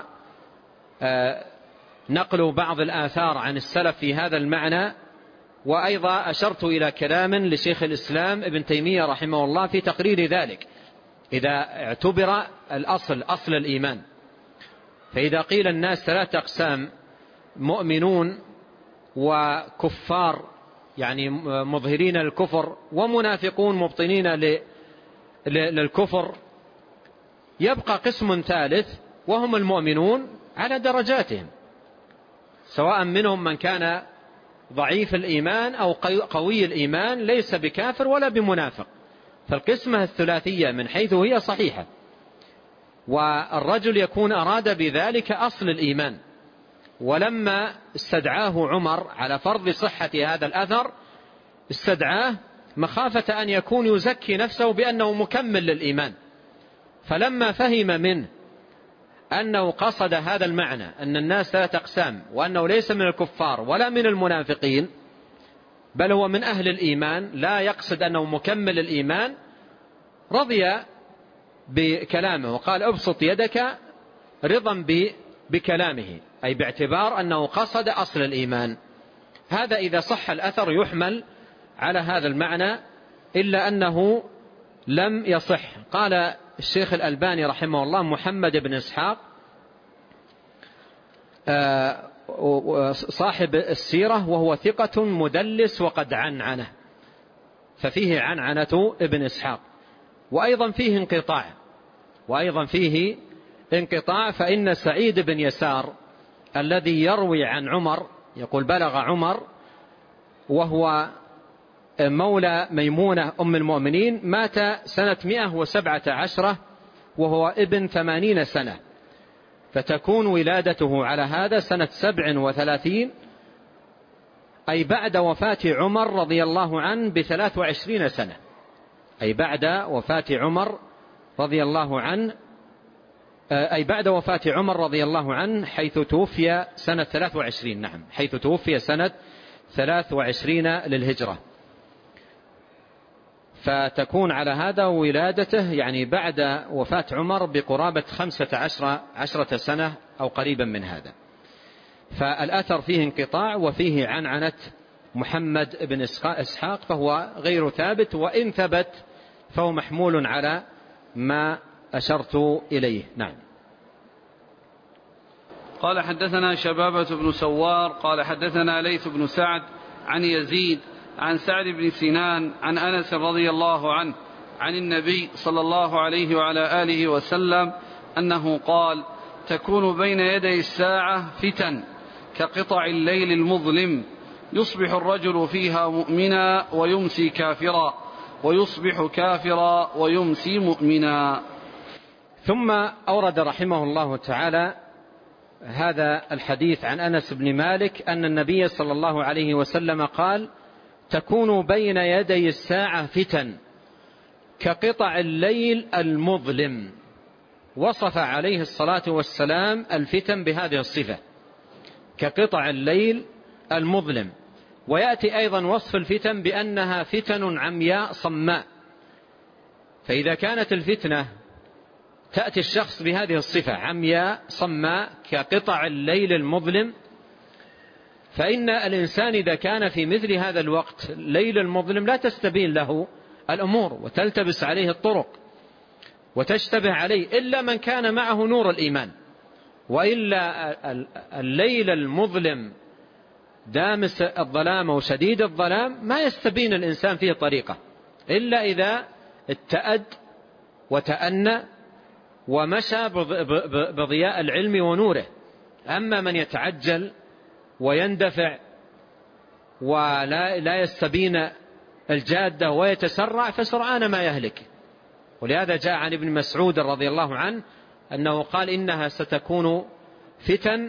نقل بعض الآثار عن السلف في هذا المعنى. وأيضا أشرت إلى كلام لشيخ الإسلام ابن تيمية رحمه الله في تقرير ذلك إذا اعتبر الأصل أصل الإيمان. فإذا قيل الناس 3 أقسام: مؤمنون وكفار يعني مظهرين الكفر، ومنافقون مبطنين للكفر، يبقى قسم ثالث وهم المؤمنون على درجاتهم، سواء منهم من كان ضعيف الإيمان أو قوي الإيمان، ليس بكافر ولا بمنافق. فالقسمة الثلاثية من حيث هي صحيحة، والرجل يكون أراد بذلك أصل الإيمان. ولما استدعاه عمر على فرض صحة هذا الأثر استدعاه مخافة أن يكون يزكي نفسه بأنه مكمل للإيمان، فلما فهم منه أنه قصد هذا المعنى أن الناس 3 أقسام، وأنه ليس من الكفار ولا من المنافقين بل هو من أهل الإيمان، لا يقصد أنه مكمل الإيمان، رضي بكلامه وقال ابسط يدك رضا بكلامه، أي باعتبار أنه قصد أصل الإيمان. هذا إذا صح الأثر يحمل على هذا المعنى، إلا أنه لم يصح. قال الشيخ الألباني رحمه الله محمد بن إسحاق صاحب السيرة، وهو ثقة مدلس وقد عنعنه، ففيه عنعنة ابن إسحاق. وأيضا فيه انقطاع، فإن سعيد بن يسار الذي يروي عن عمر يقول بلغ عمر، وهو مولى ميمونة أم المؤمنين، مات سنة 117 وهو ابن 80 سنة، فتكون ولادته على هذا سنة 37، أي بعد وفاة عمر رضي الله عنه ب23 سنة، أي بعد وفاة عمر رضي الله عنه حيث توفي سنة 23. نعم، حيث توفي سنة 23 للهجرة، فتكون على هذا ولادته يعني بعد وفاة عمر بقرابة 15 سنة أو قريبا من هذا. فالأثر فيه انقطاع وفيه عنعنة محمد بن إسحاق، فهو غير ثابت، وإن ثبت فهو محمول على ما أشرت إليه. نعم. قال حدثنا شبابة بن سوار قال حدثنا ليث بن سعد عن يزيد عن سعد بن سنان عن أنس رضي الله عنه عن النبي صلى الله عليه وعلى آله وسلم أنه قال: تكون بين يدي الساعة فتن كقطع الليل المظلم، يصبح الرجل فيها مؤمنا ويمسي كافرا، ويصبح كافرا ويمسي مؤمنا. ثم أورد رحمه الله تعالى هذا الحديث عن أنس بن مالك أن النبي صلى الله عليه وسلم قال: تكون بين يدي الساعة فتن كقطع الليل المظلم. وصف عليه الصلاة والسلام الفتن بهذه الصفة، كقطع الليل المظلم. ويأتي أيضا وصف الفتن بأنها فتن عمياء صماء، فإذا كانت الفتنة تأتي الشخص بهذه الصفة عمياء صماء كقطع الليل المظلم، فإن الإنسان إذا كان في مثل هذا الوقت الليل المظلم لا تستبين له الأمور وتلتبس عليه الطرق وتشتبه عليه، إلا من كان معه نور الإيمان. وإلا الليل المظلم دامس الظلام وشديد الظلام ما يستبين الإنسان فيه طريقة إلا إذا اتأد وتأنى ومشى بضياء العلم ونوره. أما من يتعجل ويندفع ولا يستبين الجادة ويتسرع فسرعان ما يهلك. ولهذا جاء عن ابن مسعود رضي الله عنه أنه قال: إنها ستكون فتن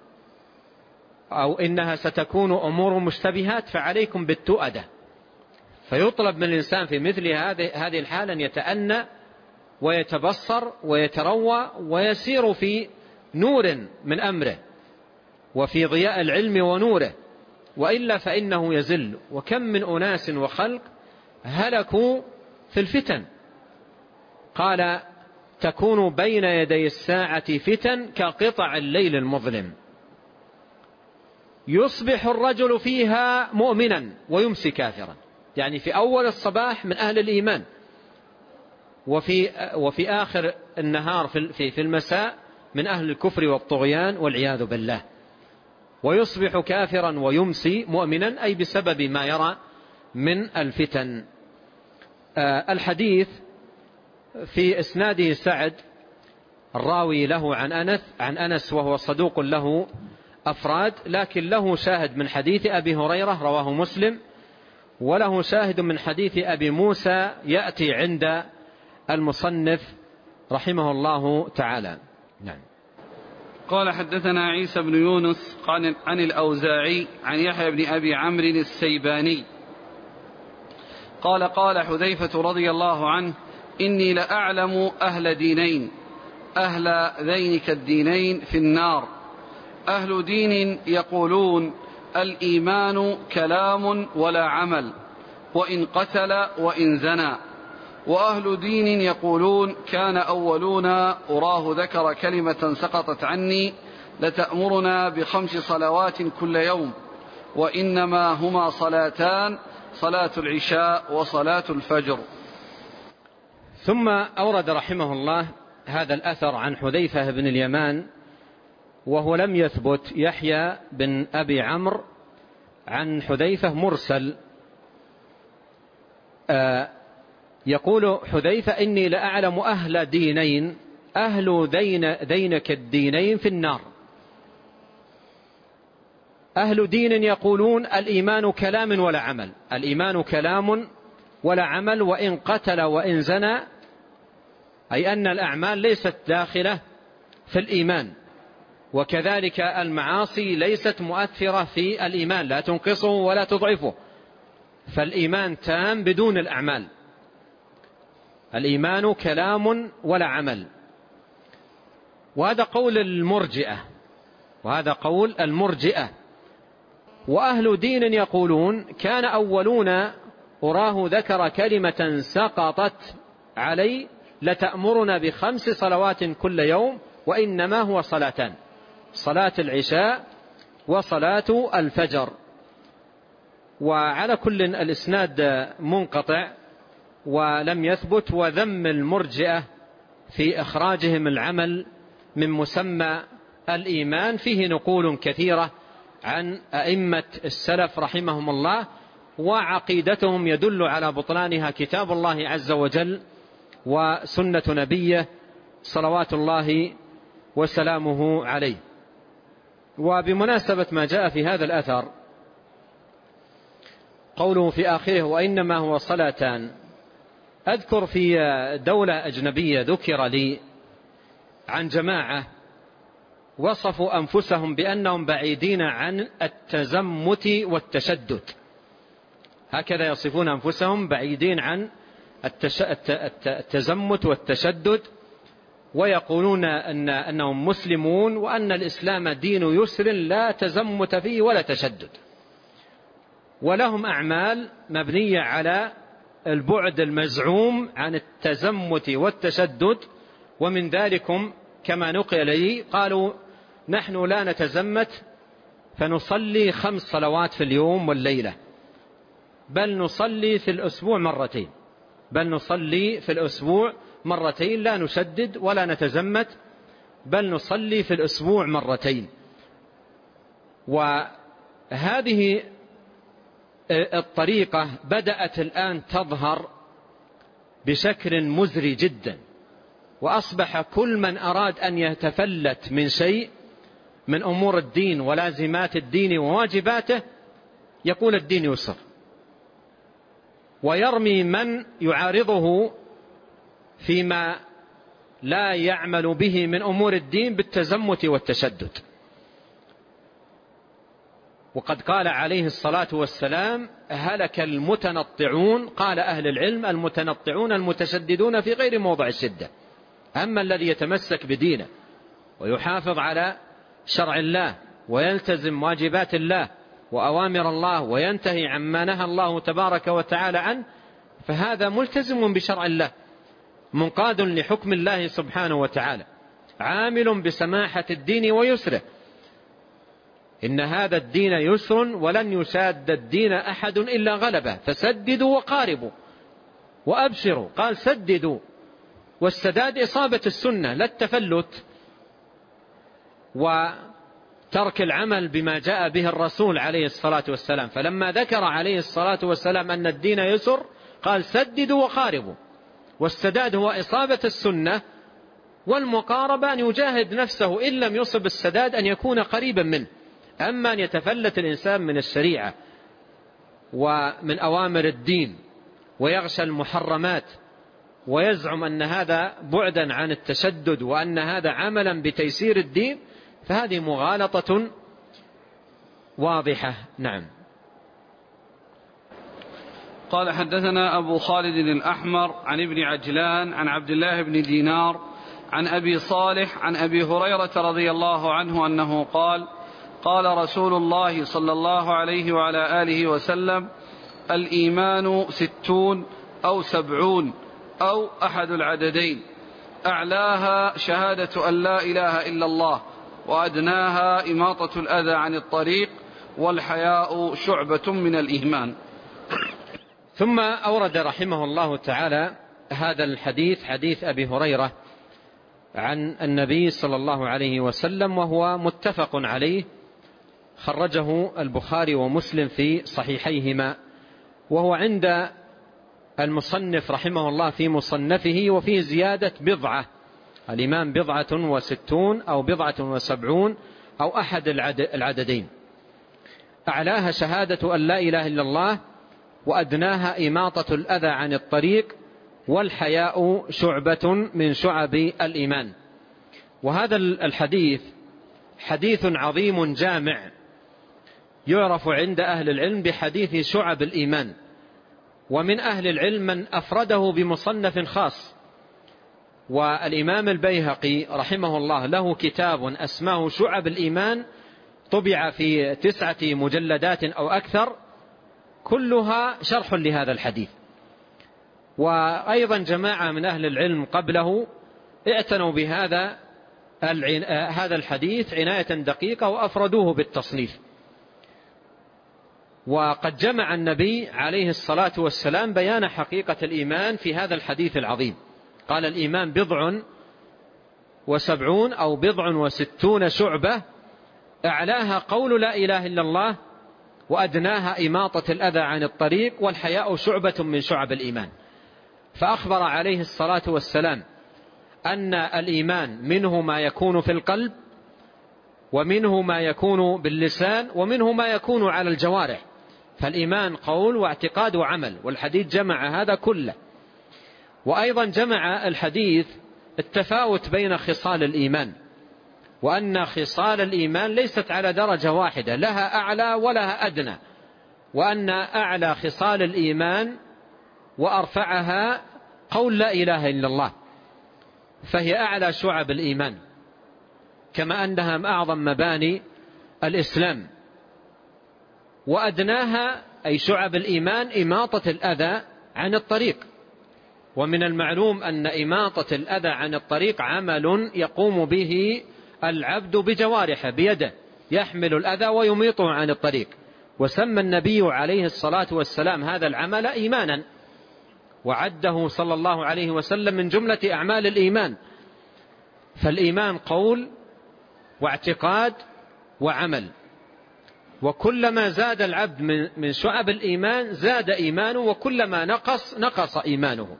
أو إنها ستكون أمور مشتبهات فعليكم بالتؤدة. فيطلب من الإنسان في مثل هذه الحالة أن يتأنى ويتبصر ويتروى ويسير في نور من أمره وفي ضياء العلم ونوره، وإلا فإنه يزل. وكم من أناس وخلق هلكوا في الفتن. قال: تكون بين يدي الساعة فتن كقطع الليل المظلم، يصبح الرجل فيها مؤمنا ويمسي كافرا، يعني في أول الصباح من أهل الإيمان، وفي آخر النهار في المساء من أهل الكفر والطغيان والعياذ بالله. ويصبح كافرا ويمسي مؤمنا، أي بسبب ما يرى من الفتن. الحديث في إسناده سعد الراوي له عن أنس وهو صدوق له أفراد، لكن له شاهد من حديث أبي هريرة رواه مسلم، وله شاهد من حديث أبي موسى يأتي عند المصنف رحمه الله تعالى. نعم. قال حدثنا عيسى بن يونس عن الأوزاعي عن يحيى بن أبي عمرو السيباني قال: قال حذيفة رضي الله عنه: إني لأعلم أهل دينين، أهل ذينك الدينين في النار، أهل دين يقولون الإيمان كلام ولا عمل، وإن قتل وإن زنى، وأهل دين يقولون كان أولنا أراه ذكر كلمة سقطت عني لتأمرنا ب5 صلوات كل يوم، وإنما هما صلاتان، صلاة العشاء وصلاة الفجر. ثم أورد رحمه الله هذا الأثر عن حذيفة بن اليمان، وهو لم يثبت. يحيى بن أبي عمرو عن حذيفة مرسل، يقول حذيفة: إني لأعلم أهل دينين، أهل دينك الدينين في النار. أهل دين يقولون الإيمان كلام ولا عمل، الإيمان كلام ولا عمل، وإن قتل وإن زنى، أي أن الأعمال ليست داخلة في الإيمان، وكذلك المعاصي ليست مؤثرة في الإيمان، لا تنقصه ولا تضعفه، فالإيمان تام بدون الأعمال. الإيمان كلام ولا عمل. وهذا قول المرجئة. وأهل دين يقولون: كان أولون أراه ذكر كلمة سقطت علي لتأمرنا ب5 صلوات كل يوم، وإنما هو صلاتان: صلاة العشاء وصلاة الفجر. وعلى كل الإسناد منقطع ولم يثبت. وذم المرجئة في إخراجهم العمل من مسمى الإيمان فيه نقول كثيرة عن أئمة السلف رحمهم الله، وعقيدتهم يدل على بطلانها كتاب الله عز وجل وسنة نبيه صلوات الله وسلامه عليه. وبمناسبة ما جاء في هذا الأثر قوله في آخره: وإنما هو صلاتان، أذكر في دولة أجنبية ذكر لي عن جماعة وصفوا أنفسهم بأنهم بعيدين عن التزمت والتشدد، هكذا يصفون أنفسهم، بعيدين عن التزمت والتشدد، ويقولون أنهم مسلمون، وأن الإسلام دين يسر لا تزمت فيه ولا تشدد. ولهم أعمال مبنية على البعد المزعوم عن التزمت والتشدد. ومن ذلكم كما نقل لي قالوا: نحن لا نتزمت فنصلي 5 صلوات في اليوم والليلة، بل نصلي في الأسبوع مرتين، لا نشدد ولا نتزمت، بل نصلي في الأسبوع مرتين. وهذه الطريقة بدأت الآن تظهر بشكل مزري جدا، وأصبح كل من أراد أن يتفلت من شيء من أمور الدين ولازمات الدين وواجباته يقول الدين يسر، ويرمي من يعارضه فيما لا يعمل به من أمور الدين بالتزمت والتشدد. وقد قال عليه الصلاة والسلام: هلك المتنطعون. قال أهل العلم: المتنطعون المتشددون في غير موضع الشدة. أما الذي يتمسك بدينه ويحافظ على شرع الله ويلتزم واجبات الله وأوامر الله وينتهي عما نهى الله تبارك وتعالى عنه، فهذا ملتزم بشرع الله، منقاد لحكم الله سبحانه وتعالى، عامل بسماحة الدين ويسره. إن هذا الدين يسر ولن يشاد الدين أحد إلا غلبه، فسددوا وقاربوا وأبشروا. قال: سددوا، والسداد إصابة السنة لا التفلت وترك العمل بما جاء به الرسول عليه الصلاة والسلام. فلما ذكر عليه الصلاة والسلام أن الدين يسر قال: سددوا وقاربوا. والسداد هو إصابة السنة، والمقاربة أن يجاهد نفسه إن لم يصب السداد أن يكون قريبا منه. أما أن يتفلت الإنسان من الشريعة ومن أوامر الدين ويغشى المحرمات ويزعم أن هذا بعدا عن التشدد وأن هذا عملا بتيسير الدين، فهذه مغالطة واضحة. نعم. قال: حدثنا أبو خالد الأحمر عن ابن عجلان عن عبد الله بن دينار عن أبي صالح عن أبي هريرة رضي الله عنه أنه قال: قال رسول الله صلى الله عليه وعلى آله وسلم: الإيمان 60 أو 70 أو أحد العددين، أعلاها شهادة أن لا إله إلا الله، وأدناها إماطة الأذى عن الطريق، والحياء شعبة من الإيمان. ثم أورد رحمه الله تعالى هذا الحديث حديث أبي هريرة عن النبي صلى الله عليه وسلم، وهو متفق عليه، خرجه البخاري ومسلم في صحيحيهما، وهو عند المصنف رحمه الله في مصنفه، وفيه زيادة بضعة، الإمام 60 أو 70 أو أحد العددين. أعلاها شهادة أن لا إله إلا الله، وأدناها إماطة الأذى عن الطريق، والحياء شعبة من شعب الإيمان. وهذا الحديث حديث عظيم جامع، يعرف عند أهل العلم بحديث شعب الإيمان، ومن أهل العلم من أفرده بمصنف خاص. والإمام البيهقي رحمه الله له كتاب أسماه شعب الإيمان، طبع في 9 مجلدات أو أكثر، كلها شرح لهذا الحديث. وأيضا جماعة من أهل العلم قبله اعتنوا بهذا الحديث عناية دقيقة وأفردوه بالتصنيف. وقد جمع النبي عليه الصلاة والسلام بيان حقيقة الإيمان في هذا الحديث العظيم. قال: الإيمان 70 أو 60 شعبة، أعلاها قول لا إله إلا الله، وأدناها إماطة الأذى عن الطريق، والحياء شعبة من شعب الإيمان. فأخبر عليه الصلاة والسلام أن الإيمان منه ما يكون في القلب، ومنه ما يكون باللسان، ومنه ما يكون على الجوارح. فالإيمان قول واعتقاد وعمل، والحديث جمع هذا كله. وأيضا جمع الحديث التفاوت بين خصال الإيمان، وأن خصال الإيمان ليست على درجة واحدة، لها أعلى ولها أدنى، وأن أعلى خصال الإيمان وأرفعها قول لا إله إلا الله، فهي أعلى شعب الإيمان، كما أنها أعظم مباني الإسلام. وأدناها أي شعب الإيمان إماطة الأذى عن الطريق. ومن المعلوم أن إماطة الأذى عن الطريق عمل يقوم به العبد بجوارحه، بيده، يحمل الأذى ويميطه عن الطريق. وسمى النبي عليه الصلاة والسلام هذا العمل إيمانا، وعده صلى الله عليه وسلم من جملة أعمال الإيمان. فالإيمان قول واعتقاد وعمل، وكلما زاد العبد من شعب الإيمان زاد إيمانه، وكلما نقص إيمانه.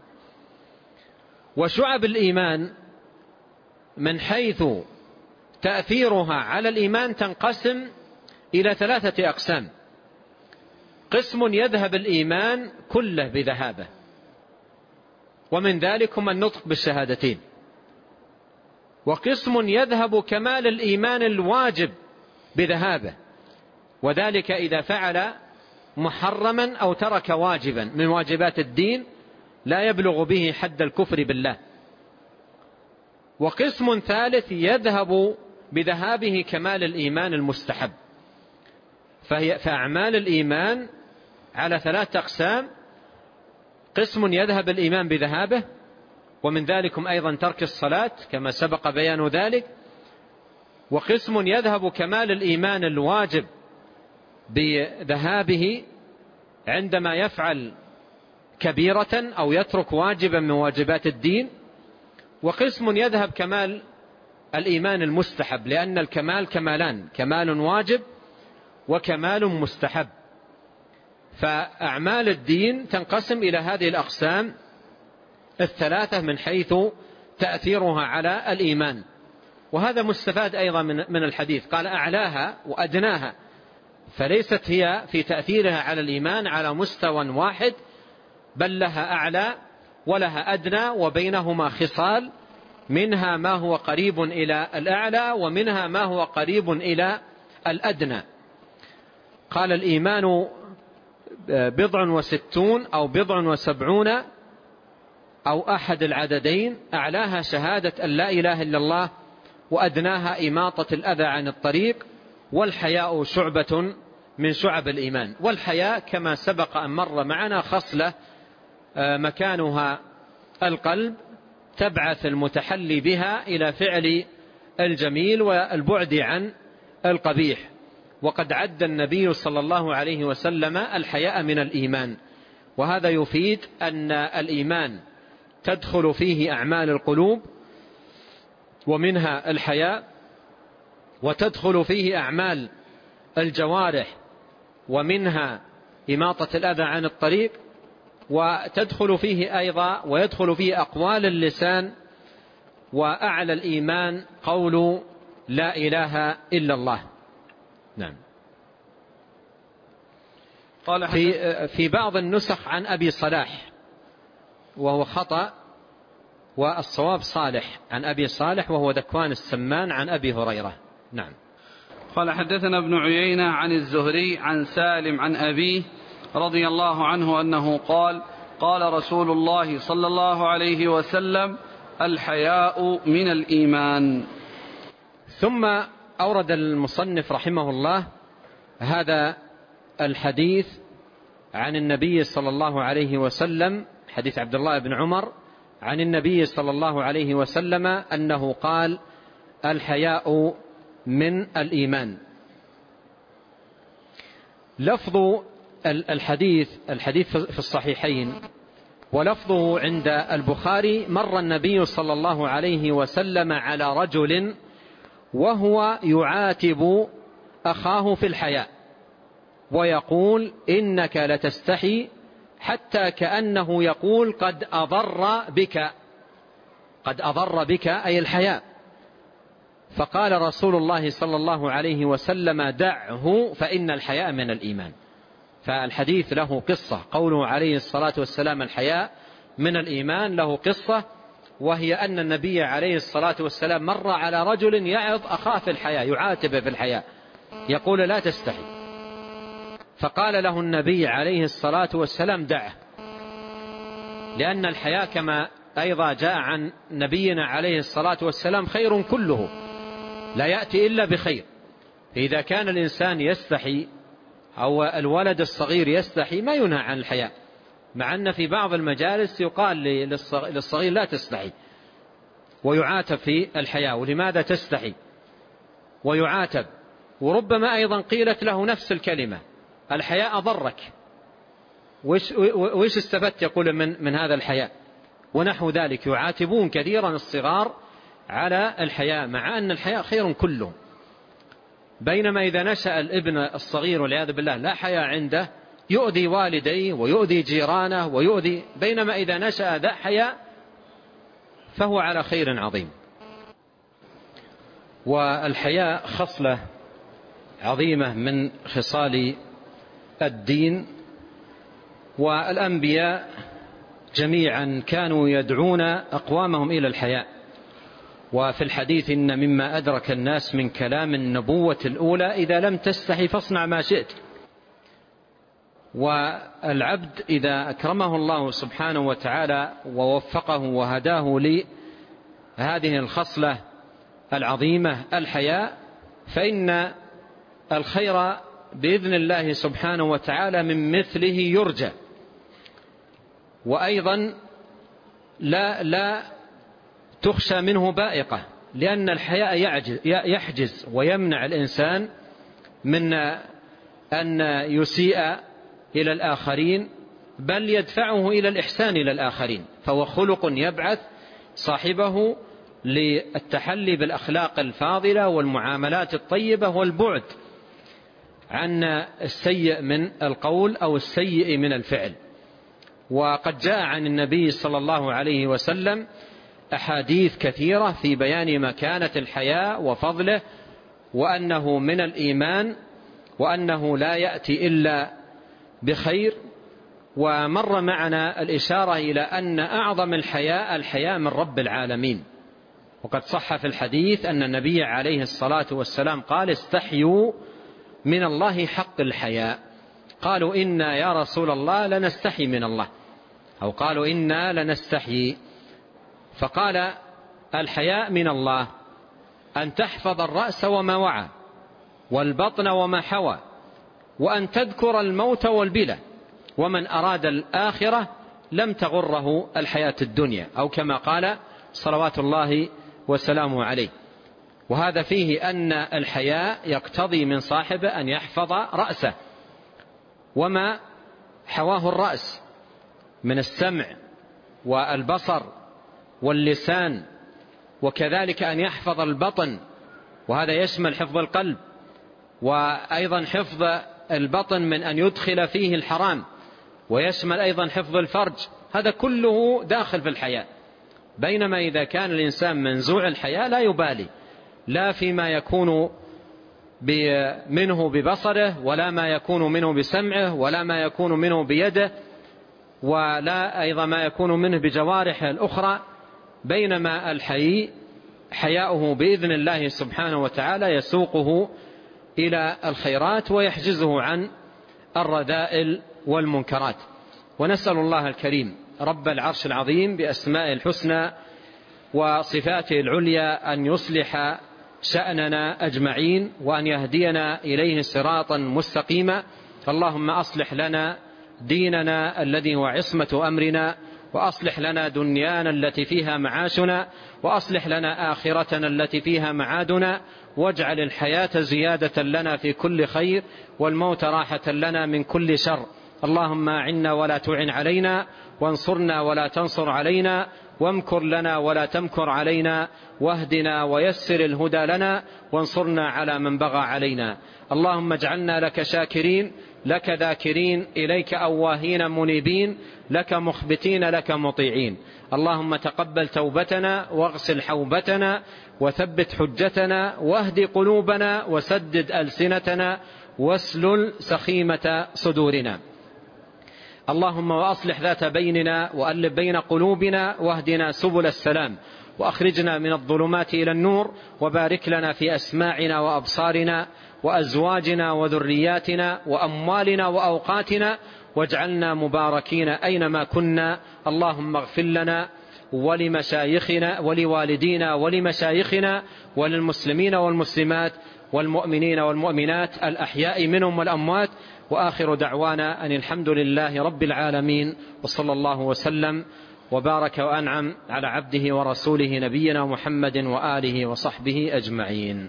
وشعب الإيمان من حيث تأثيرها على الإيمان تنقسم إلى 3 أقسام. قسم يذهب الإيمان كله بذهابه، ومن ذلكم النطق بالشهادتين. وقسم يذهب كمال الإيمان الواجب بذهابه، وذلك إذا فعل محرما أو ترك واجبا من واجبات الدين لا يبلغ به حد الكفر بالله. وقسم ثالث يذهب بذهابه كمال الإيمان المستحب. فأعمال الإيمان على 3 أقسام: قسم يذهب الإيمان بذهابه، ومن ذلكم أيضا ترك الصلاة كما سبق بيان ذلك. وقسم يذهب كمال الإيمان الواجب بذهابه عندما يفعل كبيرة أو يترك واجبا من واجبات الدين. وقسم يذهب كمال الإيمان المستحب، لأن الكمال كمالان: كمال واجب وكمال مستحب. فأعمال الدين تنقسم إلى هذه الأقسام ال3 من حيث تأثيرها على الإيمان. وهذا مستفاد أيضا من الحديث. قال: أعلاها وأدناها، فليست هي في تأثيرها على الإيمان على مستوى واحد، بل لها أعلى ولها أدنى، وبينهما خصال، منها ما هو قريب إلى الأعلى، ومنها ما هو قريب إلى الأدنى. قال: الإيمان 60 أو 70 أو أحد العددين، أعلاها شهادة أن لا إله إلا الله، وأدناها إماطة الأذى عن الطريق، والحياء شعبة من شعب الإيمان. والحياء كما سبق أن مر معنا خصلة مكانها القلب، تبعث المتحلي بها إلى فعل الجميل والبعد عن القبيح. وقد عد النبي صلى الله عليه وسلم الحياء من الإيمان، وهذا يفيد أن الإيمان تدخل فيه أعمال القلوب ومنها الحياء، وتدخل فيه أعمال الجوارح ومنها إماطة الأذى عن الطريق، وتدخل فيه أيضا ويدخل فيه أقوال اللسان، وأعلى الإيمان قول لا إله إلا الله. نعم. قال في بعض النسخ عن أبي صلاح وهو خطأ، والصواب صالح، عن أبي صالح وهو ذكوان السمان عن أبي هريرة. نعم. قال حدثنا ابن عيينة عن الزهري عن سالم عن أبيه رضي الله عنه أنه قال: قال رسول الله صلى الله عليه وسلم: الحياء من الإيمان. ثم أورد المصنف رحمه الله هذا الحديث عن النبي صلى الله عليه وسلم، حديث عبد الله بن عمر عن النبي صلى الله عليه وسلم أنه قال: الحياء من الإيمان. لفظ الحديث في الصحيحين ولفظه عند البخاري: مر النبي صلى الله عليه وسلم على رجل وهو يعاتب أخاه في الحياء ويقول: إنك لتستحي، حتى كأنه يقول: قد أضر بك أي الحياء. فقال رسول الله صلى الله عليه وسلم: دعه فإن الحياء من الإيمان. فالحديث له قصة، قوله عليه الصلاة والسلام الحياء من الإيمان له قصة، وهي أن النبي عليه الصلاة والسلام مر على رجل يعظ أخاه في الحياء، يعاتب في الحياء، يقول: لا تستحي. فقال له النبي عليه الصلاة والسلام: دعه، لأن الحياء كما أيضا جاء عن نبينا عليه الصلاة والسلام خير كله، لا يأتي إلا بخير. فإذا كان الإنسان يستحي أو الولد الصغير يستحي ما ينهى عن الحياء، مع أن في بعض المجالس يقال للصغير: لا تستحي، ويعاتب في الحياء. ولماذا تستحي؟ ويعاتب. وربما أيضا قيلت له نفس الكلمة: الحياء أضرك، وإيش استفدت يقول من هذا الحياء، ونحو ذلك. يعاتبون كثيرا الصغار على الحياء، مع أن الحياء خير كله. بينما إذا نشأ الابن الصغير والعياذ بالله لا حياء عنده، يؤذي والديه ويؤذي جيرانه بينما إذا نشأ ذا حياء فهو على خير عظيم. والحياء خصلة عظيمة من خصال الدين، والأنبياء جميعا كانوا يدعون أقوامهم إلى الحياء. وفي الحديث: إن مما أدرك الناس من كلام النبوة الأولى: إذا لم تستحي فاصنع ما شئت. والعبد إذا أكرمه الله سبحانه وتعالى ووفقه وهداه لهذه الخصلة العظيمة الحياء، فإن الخير بإذن الله سبحانه وتعالى من مثله يرجى. وأيضا لا تخشى منه بائقة، لأن الحياء يحجز ويمنع الإنسان من أن يسيء إلى الآخرين، بل يدفعه إلى الإحسان إلى الآخرين. فهو خلق يبعث صاحبه للتحلي بالأخلاق الفاضلة والمعاملات الطيبة والبعد عن السيء من القول أو السيء من الفعل. وقد جاء عن النبي صلى الله عليه وسلم أحاديث كثيرة في بيان مكانة الحياء وفضله، وأنه من الإيمان، وأنه لا يأتي إلا بخير. ومر معنا الإشارة إلى أن أعظم الحياء من رب العالمين. وقد صح في الحديث أن النبي عليه الصلاة والسلام قال: استحيوا من الله حق الحياء. قالوا: إنا يا رسول الله لنستحي من الله، أو قالوا: إنا لنستحي. فقال: الحياء من الله أن تحفظ الرأس وما وعى، والبطن وما حوى، وأن تذكر الموت والبلى، ومن أراد الآخرة لم تغره الحياة الدنيا، أو كما قال صلوات الله وسلامه عليه. وهذا فيه أن الحياء يقتضي من صاحبه أن يحفظ رأسه وما حواه الرأس من السمع والبصر واللسان، وكذلك أن يحفظ البطن، وهذا يشمل حفظ القلب، وأيضا حفظ البطن من أن يدخل فيه الحرام، ويشمل أيضا حفظ الفرج. هذا كله داخل في الحياء. بينما إذا كان الإنسان منزوع الحياء لا يبالي لا فيما يكون منه ببصره، ولا ما يكون منه بسمعه، ولا ما يكون منه بيده، ولا أيضا ما يكون منه بجوارحه الأخرى. بينما الحيي حياؤه بإذن الله سبحانه وتعالى يسوقه إلى الخيرات ويحجزه عن الرذائل والمنكرات. ونسأل الله الكريم رب العرش العظيم بأسمائه الحسنى وصفاته العليا أن يصلح شأننا أجمعين، وأن يهدينا إليه صراطا مستقيما. اللهم أصلح لنا ديننا الذي هو عصمة أمرنا، وأصلح لنا دنيانا التي فيها معاشنا، وأصلح لنا آخرتنا التي فيها معادنا، واجعل الحياة زيادة لنا في كل خير، والموت راحة لنا من كل شر. اللهم أعنا ولا تعن علينا، وانصرنا ولا تنصر علينا، وامكر لنا ولا تمكر علينا، واهدنا ويسر الهدى لنا، وانصرنا على من بغى علينا. اللهم اجعلنا لك شاكرين، لك ذاكرين، إليك أواهين منيبين، لك مخبتين، لك مطيعين. اللهم تقبل توبتنا، واغسل حوبتنا، وثبت حجتنا، واهد قلوبنا، وسدد ألسنتنا، واسلل سخيمة صدورنا. اللهم وأصلح ذات بيننا، وألف بين قلوبنا، واهدنا سبل السلام، وأخرجنا من الظلمات إلى النور، وبارك لنا في أسماعنا وأبصارنا وأزواجنا وذرياتنا وأموالنا وأوقاتنا، واجعلنا مباركين أينما كنا. اللهم اغفر لنا ولمشايخنا ولوالدينا ولمشايخنا وللمسلمين والمسلمات والمؤمنين والمؤمنات الأحياء منهم والأموات. وآخر دعوانا أن الحمد لله رب العالمين، وصلى الله وسلم وبارك وأنعم على عبده ورسوله نبينا محمد وآله وصحبه أجمعين.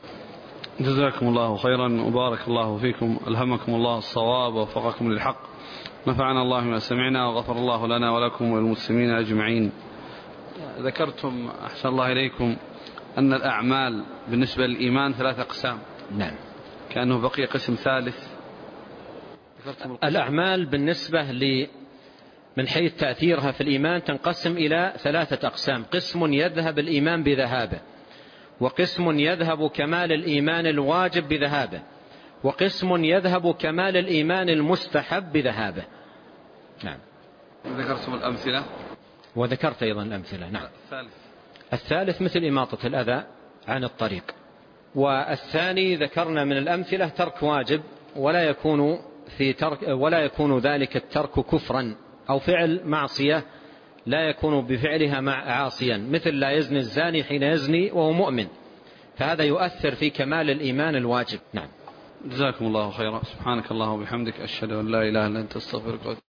جزاكم الله خيرا وبارك الله فيكم، ألهمكم الله الصواب ووفقكم للحق، نفعنا الله ما سمعنا، وغفر الله لنا ولكم وللمسلمين أجمعين. ذكرتم أحسن الله إليكم أن الأعمال بالنسبة للإيمان 3 أقسام. نعم. كأنه بقي قسم ثالث. الأعمال بالنسبة من حيث تأثيرها في الإيمان تنقسم إلى 3 أقسام. قسم يذهب الإيمان بذهابه، وقسم يذهب كمال الإيمان الواجب بذهابه، وقسم يذهب كمال الإيمان المستحب بذهابه. نعم. ذكرتم الأمثلة. وذكرت أيضا الأمثلة. نعم. الثالث مثل إماطة الأذى عن الطريق. والثاني ذكرنا من الأمثلة ترك واجب، ولا يكون ذلك الترك كفرا أو فعل معصية لا يكون بفعلها عاصيا، مثل لا يزني الزاني حين يزني وهو مؤمن، فهذا يؤثر في كمال الإيمان الواجب. نعم. جزاكم الله خيرا. سبحانك الله وبحمدك، أشهد أن لا إله إلا أنت، أستغفرك.